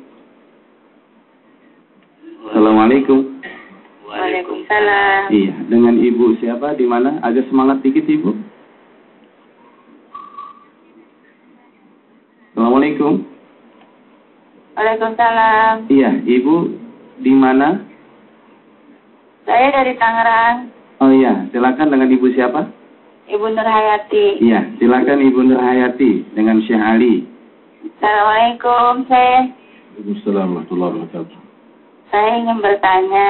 Assalamualaikum. Waalaikumsalam. Iya, dengan Ibu siapa? Di mana? Agak semangat dikit, Ibu. Assalamualaikum. Waalaikumsalam. Iya, Ibu di mana? Saya dari Tangerang. Oh iya, silakan dengan Ibu siapa? Ibu Nurhayati. Iya, silakan Ibu Nurhayati dengan Syekh Ali. Assalamualaikum, saya. Waalaikumsalam warahmatullahi wabarakatuh. Saya ingin bertanya.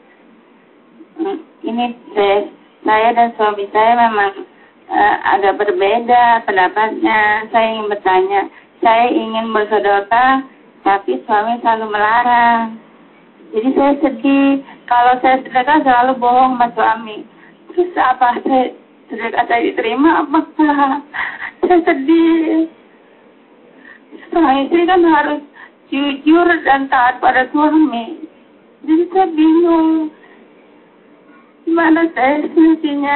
Ini saya, saya dan suami saya memang uh, agak berbeda pendapatnya. Saya ingin bertanya. Saya ingin bersedekah, tapi suami selalu melarang. Jadi saya sedih. Kalau saya sedekah selalu bohong sama suami. Terus apa saya sedekah saya diterima? Apakah saya sedih? Seorang istri kan harus jujur dan taat pada suami. Jadi saya bingung. Gimana saya solusinya?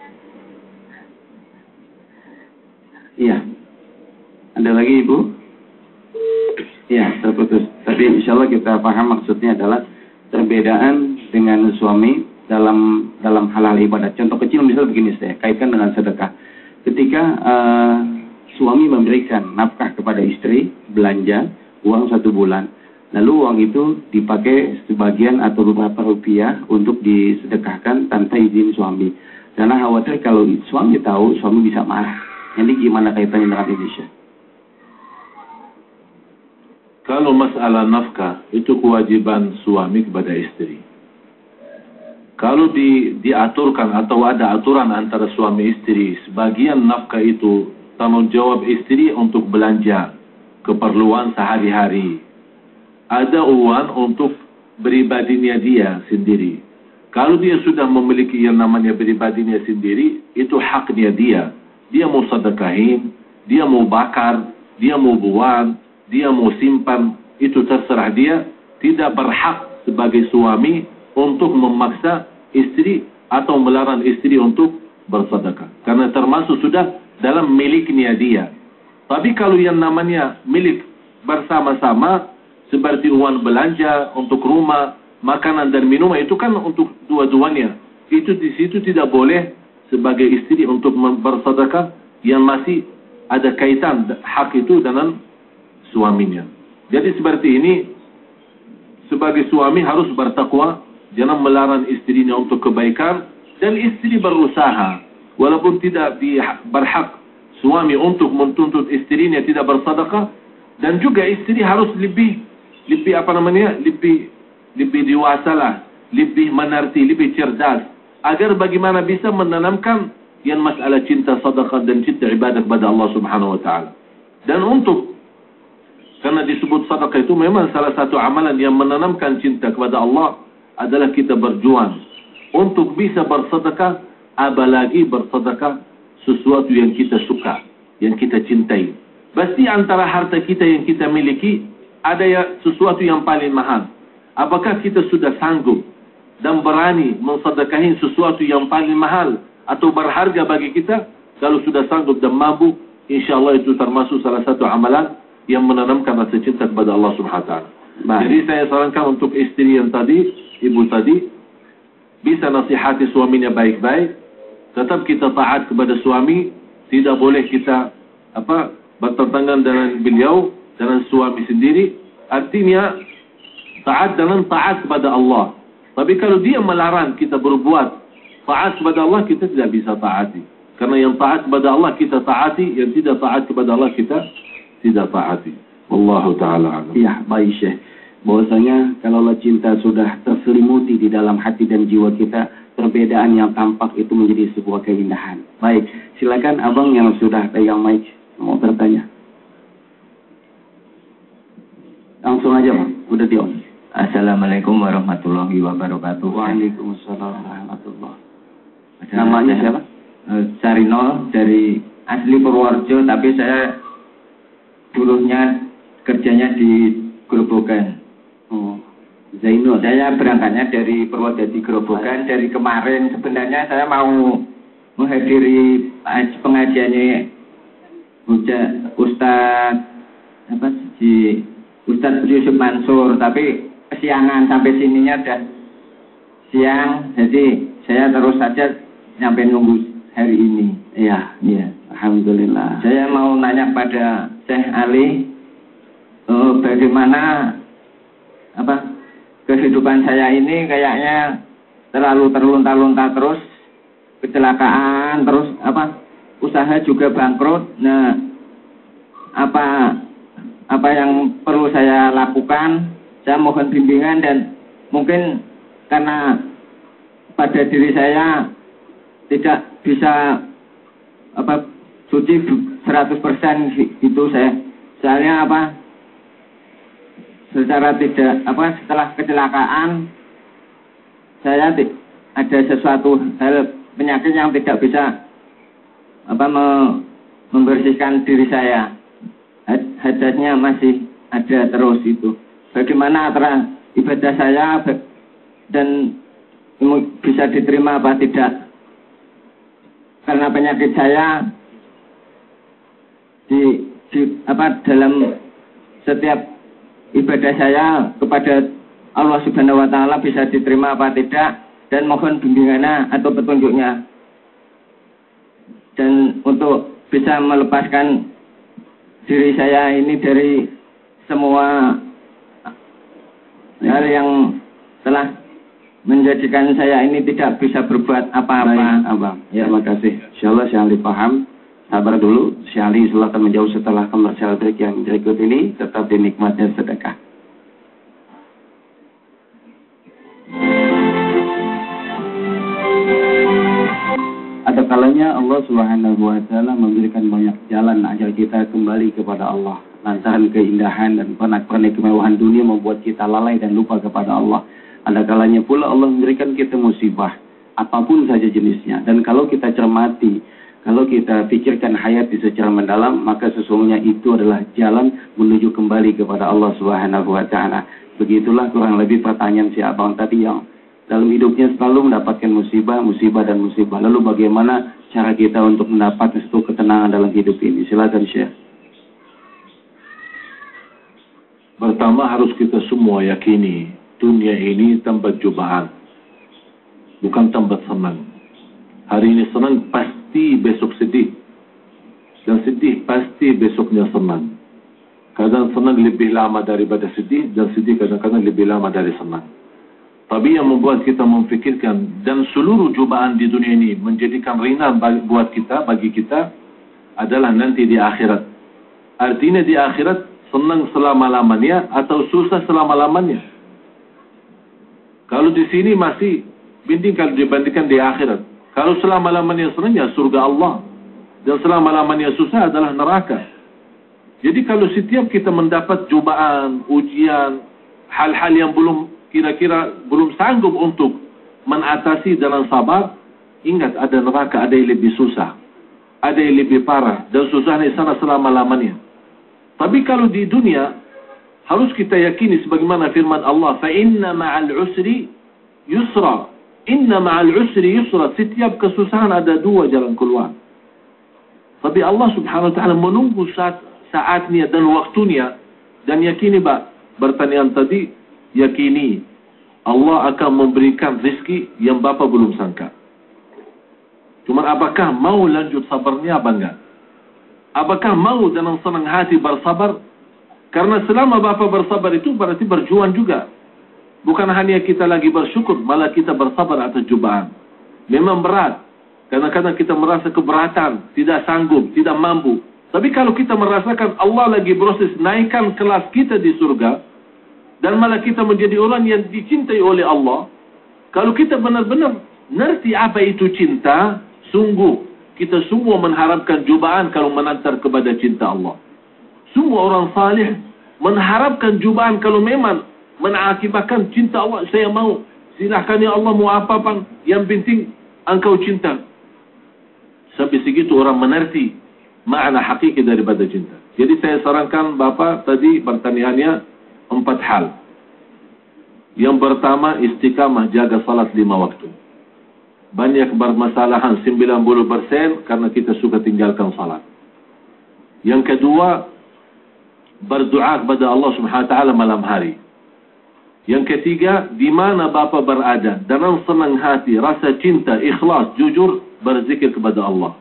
Iya. Ada lagi Ibu? Iya, terputus. Tapi insya Allah kita paham maksudnya adalah perbedaan dengan suami dalam dalam hal-hal ibadat. Contoh kecil misal begini, saya kaitkan dengan sedekah. Ketika uh, suami memberikan nafkah kepada istri, belanja uang satu bulan, lalu uang itu dipakai sebagian atau beberapa rupiah untuk disedekahkan tanpa izin suami. Karena khawatir kalau suami tahu, suami bisa marah. Jadi gimana kaitannya dengan Indonesia? Kalau masalah nafkah, itu kewajiban suami kepada istri. Kalau di, diaturkan atau ada aturan antara suami istri, sebagian nafkah itu tanggung jawab istri untuk belanja keperluan sehari-hari. Ada uang untuk pribadinya dia sendiri. Kalau dia sudah memiliki yang namanya pribadinya sendiri, itu haknya dia. Dia mau sedekahin, dia mau bakar, dia mau buang, dia mau simpan, itu terserah dia. Tidak berhak sebagai suami untuk memaksa istri atau melarang istri untuk bersedekah. Karena termasuk sudah dalam miliknya dia. Tapi kalau yang namanya milik bersama-sama, seperti uang belanja untuk rumah, makanan dan minuman itu kan untuk dua-duanya. Itu di situ tidak boleh sebagai istri untuk bersedekah yang masih ada kaitan hak itu dengan suaminya. Jadi seperti ini, sebagai suami harus bertakwa, jangan melarang istrinya untuk kebaikan, dan istri berusaha walaupun tidak berhak suami untuk menuntut istrinya tidak bersedekah, dan juga istri harus lebih lebih apa namanya lebih lebih dewasa lah, lebih mengerti, lebih cerdas, agar bagaimana bisa menanamkan yang masalah cinta sedekah dan cinta ibadah kepada Allah Subhanahu wa taala. Dan untuk karena disebut sedekah itu memang salah satu amalan yang menanamkan cinta kepada Allah adalah kita berjuang untuk bisa bersedekah, apalagi bersedekah sesuatu yang kita suka, yang kita cintai. Pasti antara harta kita yang kita miliki ada ya sesuatu yang paling mahal. Apakah kita sudah sanggup dan berani mensedekahi sesuatu yang paling mahal atau berharga bagi kita? Kalau sudah sanggup dan mampu, insya Allah itu termasuk salah satu amalan yang menanamkan rasa cinta kepada Allah Subhanahu wa taala. Jadi saya sarankan untuk istri yang tadi, ibu tadi, bisa nasihati suaminya baik-baik, tetap kita taat kepada suami, tidak boleh kita apa bertentangan dengan beliau, dengan suami sendiri. Artinya taat dengan taat kepada Allah. Tapi kalau dia melarang kita berbuat taat kepada Allah, kita tidak bisa taati. Karena yang taat kepada Allah kita taati, yang tidak taat kepada Allah kita tidak taati. Wallahu ta'ala alam. Ya, baik Syekh. Bahwasanya kalau cinta sudah terselimuti di dalam hati dan jiwa kita, perbedaan yang tampak itu menjadi sebuah keindahan. Baik, silakan abang yang sudah pegang mic mau bertanya. Langsung aja bang, udah di on. Assalamualaikum warahmatullahi wabarakatuh. Waalaikumsalam warahmatullahi wabarakatuh. Namanya siapa? Sarino, dari asli Purworejo, tapi saya dulunya kerjanya di Grobogan. Oh, Zainul. Saya berangkatnya dari Purwodadi Grobogan. Dari kemarin sebenarnya saya mau menghadiri pengajiannya Ustaz apa sih Ustaz Yusuf Mansur, tapi kesiangan sampai sininya udah siang, jadi saya terus saja sampai nunggu hari ini. Iya, iya. Alhamdulillah. Saya mau nanya pada Syekh Ali, uh, bagaimana apa kehidupan saya ini kayaknya terlalu terlunta-lunta terus, kecelakaan terus, apa usaha juga bangkrut. Nah, apa apa yang perlu saya lakukan? Saya mohon bimbingan, dan mungkin karena pada diri saya tidak bisa apa suci seratus persen itu saya. Soalnya apa? Secara tidak apa setelah kecelakaan saya ada sesuatu hal penyakit yang tidak bisa apa me, membersihkan diri saya. Hadasnya masih ada terus itu. Bagaimana antara ibadah saya dan bisa diterima apa tidak? Karena penyakit saya di, di apa dalam setiap ibadah saya kepada Allah Subhanahu wa taala bisa diterima apa tidak, dan mohon bimbingannya atau petunjuknya, dan untuk bisa melepaskan diri saya ini dari semua hal yang telah menjadikan saya ini tidak bisa berbuat apa-apa. Abang, ya, terima kasih. Insyaallah Syekh Ali paham. Sabar dulu, Syekh Ali silakan menjawab setelah komersial break yang berikut ini. Tetap di Nikmatnya Sedekah. Ada kalanya Allah Subhanahu wa taala memberikan banyak jalan agar kita kembali kepada Allah. Lantaran keindahan dan pernak-pernik kemewahan dunia membuat kita lalai dan lupa kepada Allah. Ada kalanya pula Allah memberikan kita musibah, apapun saja jenisnya. Dan kalau kita cermati, kalau kita pikirkan hayat secara mendalam, maka sesungguhnya itu adalah jalan menuju kembali kepada Allah Subhanahu wa taala. Begitulah kurang lebih pertanyaan si abang tadi yang dalam hidupnya selalu mendapatkan musibah, musibah dan musibah. Lalu bagaimana cara kita untuk mendapatkan satu ketenangan dalam hidup ini? Silakan Syekh. Pertama harus kita semua yakini dunia ini tempat cobaan, bukan tempat senang. Hari ini senang, pasti besok sedih. Dan sedih, pasti besoknya senang. Kadang senang lebih lama daripada sedih, dan sedih kadang-kadang lebih lama dari senang. Tapi yang membuat kita memfikirkan, dan seluruh cobaan di dunia ini menjadikan ringan bagi, buat kita, bagi kita, adalah nanti di akhirat. Artinya di akhirat, senang selama-lamanya atau susah selama-lamanya. Kalau di sini masih binding kalau dibandingkan di akhirat. Kalau selama-lamanya senangnya surga Allah, dan selama-lamanya susah adalah neraka. Jadi kalau setiap kita mendapat cobaan, ujian, hal-hal yang belum kira-kira belum sanggup untuk mengatasi dalam sabar, ingat ada neraka, ada yang lebih susah, ada yang lebih parah, dan susahnya sana selama-lamanya. Tapi kalau di dunia, harus kita yakini sebagaimana firman Allah, fa inna ma'al usri yusra. Inna ma'al usri yusra. Setiap kesusahan ada dua jalan keluar. Tapi Allah subhanahu wa ta'ala menunggu saat, saatnya dan waktunya. Dan yakini, Pak, pertanyaan tadi, yakini Allah akan memberikan rezeki yang Bapak belum sangka. Cuma apakah mau lanjut sabarnya apa enggak? Apakah mau dengan senang hati bersabar? Karena selama Bapak bersabar itu berarti berjuang juga. Bukan hanya kita lagi bersyukur, malah kita bersabar atas cobaan. Memang berat. Kadang-kadang kita merasa keberatan, tidak sanggup, tidak mampu. Tapi kalau kita merasakan Allah lagi proses naikkan kelas kita di surga, dan malah kita menjadi orang yang dicintai oleh Allah, kalau kita benar-benar ngerti apa itu cinta, sungguh kita semua mengharapkan cobaan kalau menantar kepada cinta Allah. Semua orang salih mengharapkan cobaan kalau memang mengakibatkan cinta Allah. Saya mau, silahkan ya Allah, mau apa-apa, yang penting engkau cinta. Sampai segitu orang mengerti makna hakiki daripada cinta. Jadi saya sarankan Bapak tadi pertanyaannya empat hal. Yang pertama, istiqamah, jaga salat lima waktu. Banyak bermasalahan sembilan puluh persen karena kita suka tinggalkan salat. Yang kedua, berdoa kepada Allah Subhanahu wa taala malam hari. Yang ketiga, di mana Bapak berada, dengan senang hati, rasa cinta, ikhlas, jujur, berzikir kepada Allah.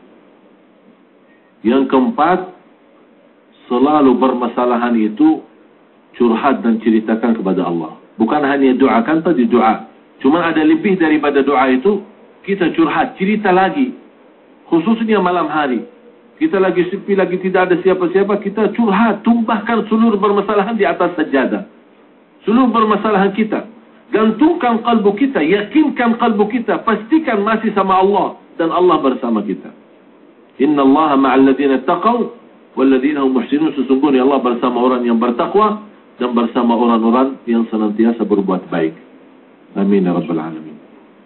Yang keempat, selalu bermasalahan itu curhat dan ceritakan kepada Allah. Bukan hanya doakan tadi doa. Cuma ada lebih daripada doa itu, kita curhat, cerita lagi. Khususnya malam hari. Kita lagi sepi, lagi tidak ada siapa-siapa, kita curhat, tumpahkan seluruh bermasalahan di atas sajadah. Seluruh bermasalahan kita. Gantungkan kalbu kita, yakinkan kalbu kita, pastikan masih sama Allah dan Allah bersama kita. Inna Allah ma'al ladina taqaw wal ladina hum muhsinun. Sesungguhnya Allah bersama orang yang bertakwa dan bersama orang-orang yang senantiasa berbuat baik. Amin ya rabbal alamin.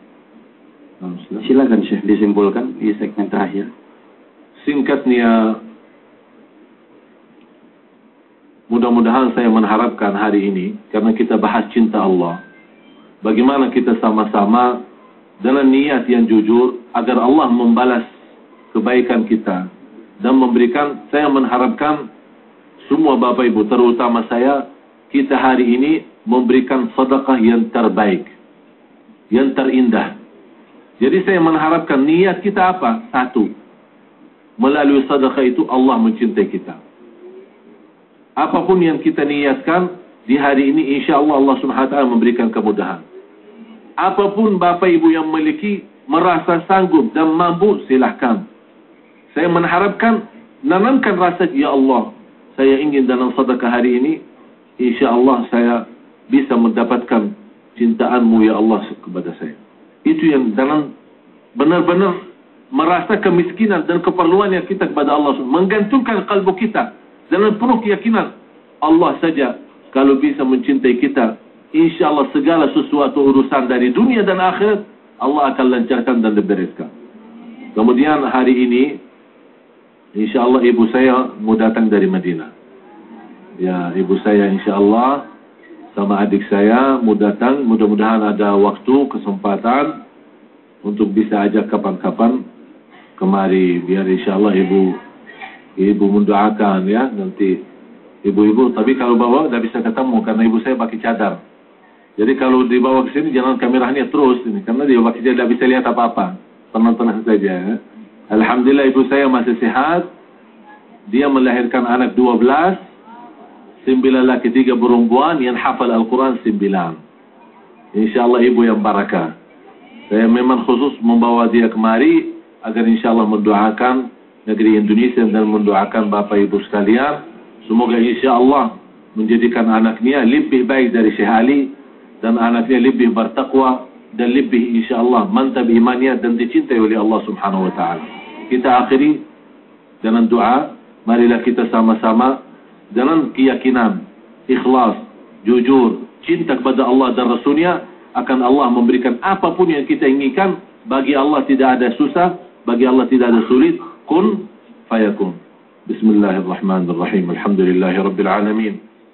Silakan Syekh disimpulkan di segmen terakhir. Singkatnya, mudah-mudahan saya mengharapkan hari ini, karena kita bahas cinta Allah, bagaimana kita sama-sama dengan niat yang jujur, agar Allah membalas kebaikan kita, dan memberikan, saya mengharapkan semua Bapak Ibu, terutama saya, kita hari ini memberikan sedekah yang terbaik, yang terindah. Jadi saya mengharapkan niat kita apa? Satu, melalui sedekah itu Allah mencintai kita. Apapun yang kita niatkan di hari ini, insya Allah Allah Subhanahu wa taala memberikan kemudahan. Apapun Bapak Ibu yang memiliki, merasa sanggup dan mampu, silahkan. Saya mengharapkan, nanamkan rasa, ya Allah, saya ingin dalam sedekah hari ini, insya Allah saya bisa mendapatkan cintaanmu ya Allah kepada saya. Itu yang dalam benar-benar merasa kemiskinan dan keperluan yang kita kepada Allah, menggantungkan kalbu kita dengan penuh keyakinan Allah saja kalau bisa mencintai kita, insya Allah segala sesuatu urusan dari dunia dan akhirat Allah akan lancarkan dan dibereskan. Kemudian hari ini insya Allah ibu saya mau datang dari Madinah. Ya, ibu saya insya Allah sama adik saya mau datang. Mudah-mudahan ada waktu, kesempatan untuk bisa ajak kapan-kapan kemari, biar insya Allah ibu ibu mendoakan ya nanti ibu-ibu. Tapi kalau bawa tidak bisa ketemu karena ibu saya pakai cadar. Jadi kalau dibawa ke sini jangan kameranya terus ini, karena dia bagi dia tidak bisa lihat apa-apa. Tenang-tenang saja. Ya. Alhamdulillah ibu saya masih sehat. Dia melahirkan anak dua belas, sembilan laki tiga perempuan yang hafal Al-Quran sembilan. InsyaAllah ibu yang barakah. Saya memang khusus membawa dia kemari agar insyaAllah mendoakan negeri Indonesia dan mendoakan Bapak Ibu sekalian. Semoga insyaAllah menjadikan anaknya lebih baik dari Syekh Ali dan anaknya lebih bertakwa dan lebih insyaAllah mantap imannya dan dicintai oleh Allah Subhanahu Wa Taala. Kita akhiri dengan doa. Marilah kita sama-sama dengan keyakinan, ikhlas, jujur, cinta kepada Allah dan Rasulnya, akan Allah memberikan apapun yang kita inginkan. Bagi Allah tidak ada susah, bagi Allah tidak ada sulit. Kun fayakun. Bismillahirrahmanirrahim. Alhamdulillahi Rabbil Alamin.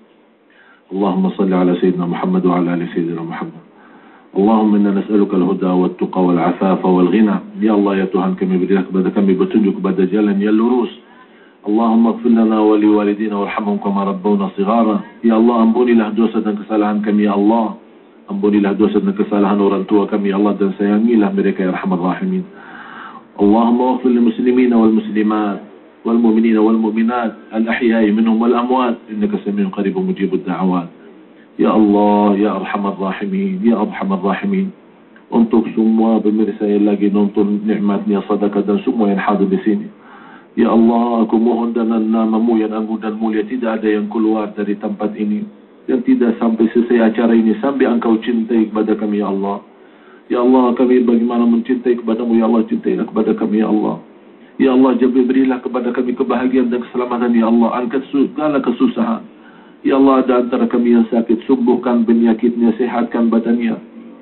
Allahumma salli ala Sayyidina Muhammad wa ala ali Sayyidina Muhammad. Allahumma inna nas'aluka al-huda wa al-tuqa wa al-afafa wa al-ghina. Ya Allah, ya Tuhan kami, berilah kepada kami petunjuk kepada jalan yang lurus. Allahumma ighfir lana wa li walidina warhamhum kama rabbawna shighara. Ya Allah, ampunilah dosa dan kesalahan kami ya Allah. Ampunilah dosa dan kesalahan orang tua kami ya Allah, dan sayangilah mereka ya Arhamar Rahimin. Allahumma ighfir lil muslimina wal muslimat wal mu'minina wal mu'minat al ahya'i minhum wal amwat innaka samiun qaribun mujibud da'awat. Ya Allah, ya Arhamar Rahimin, ya Arhamar Rahimin. Untuk semua pemirsa yang lagi nonton nikmatnya sedekah dan semua yang hadir di sini. Ya Allah, aku mohon dengan nama-Mu yang agung dan mulia, tidak ada yang keluar dari tempat ini yang tidak sampai selesai acara ini sampai Engkau cintai kepada kami ya Allah. Ya Allah, kami bagaimana mencintai kepada-Mu ya Allah, cintailah kepada kami ya Allah. Ya Allah, berilah kepada kami kebahagiaan dan keselamatan ya Allah, angkat segala kesusahan. Ya Allah, ada antara kami yang sakit, sembuhkan penyakitnya, sehatkan badannya.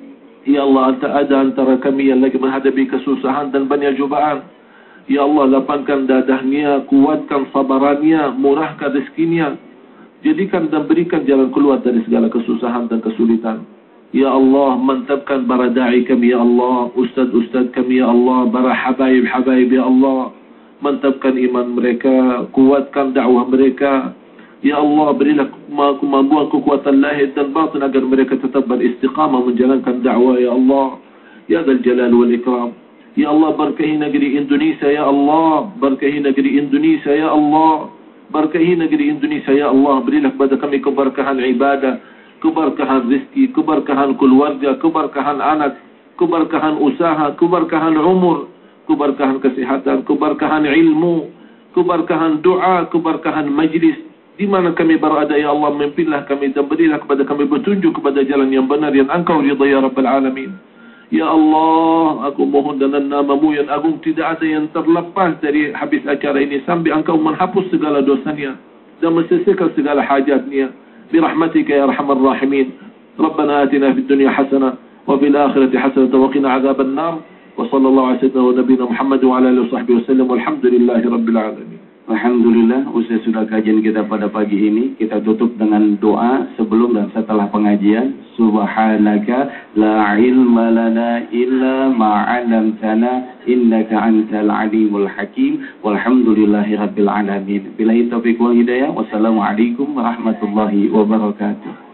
Ya Allah, ada antara kami yang lagi menghadapi kesusahan dan banyak cobaan. Ya Allah, lapangkan dadahnya, kuatkan sabarannya, murahkan rezekinya. Jadikan dan berikan jalan keluar dari segala kesusahan dan kesulitan. Ya Allah, mantapkan para da'i kami ya Allah, ustaz-ustaz kami ya Allah, para habaib-habaib ya Allah. Mantapkan iman mereka, kuatkan dakwah mereka. Ya Allah, berilah kemampuan kekuatan lahir dan batin agar mereka tetap beristiqamah menjalankan dakwah ya Allah. Ya Dzal Jalal wal Ikram. Ya Allah, berkahi negeri Indonesia ya Allah, berkahi negeri Indonesia ya Allah, berkahi negeri Indonesia ya Allah. Berilah kepada kami keberkahan ibadah, keberkahan rezeki, keberkahan keluarga, keberkahan anak, keberkahan usaha, keberkahan umur, keberkahan kesehatan, keberkahan ilmu, keberkahan doa, keberkahan majlis. Di mana kami berada ya Allah, memimpinlah kami dan berilah kepada kami petunjuk kepada jalan yang benar yang Engkau ridha ya Rabbal Alamin. Ya Allah, aku mohon dengan nama-Mu yang agung, tidak ada yang terlepas dari habis acara ini sampai Engkau menghapus segala dosanya dan menselesaikan segala hajatnya. Birahmatika ya Arhamar Rahimin. Rabbana atina fid dunya hasanah wa fil akhirati hasanah wa qina adzaban nar. Wa sallallahu ala sayyidina wa nabiyina Muhammad wa ala alihi wa sahbihi wasallam. Walhamdulillahi rabbil alamin. Alhamdulillah, usai sudah kajian kita pada pagi ini, kita tutup dengan doa sebelum dan setelah pengajian. Subhanaka la ilma lana illa ma 'allamtana innaka antal alimul hakim. Walhamdulillahi rabbil alamin. Billahi taufiq wal hidayah. Wassalamualaikum warahmatullahi wabarakatuh.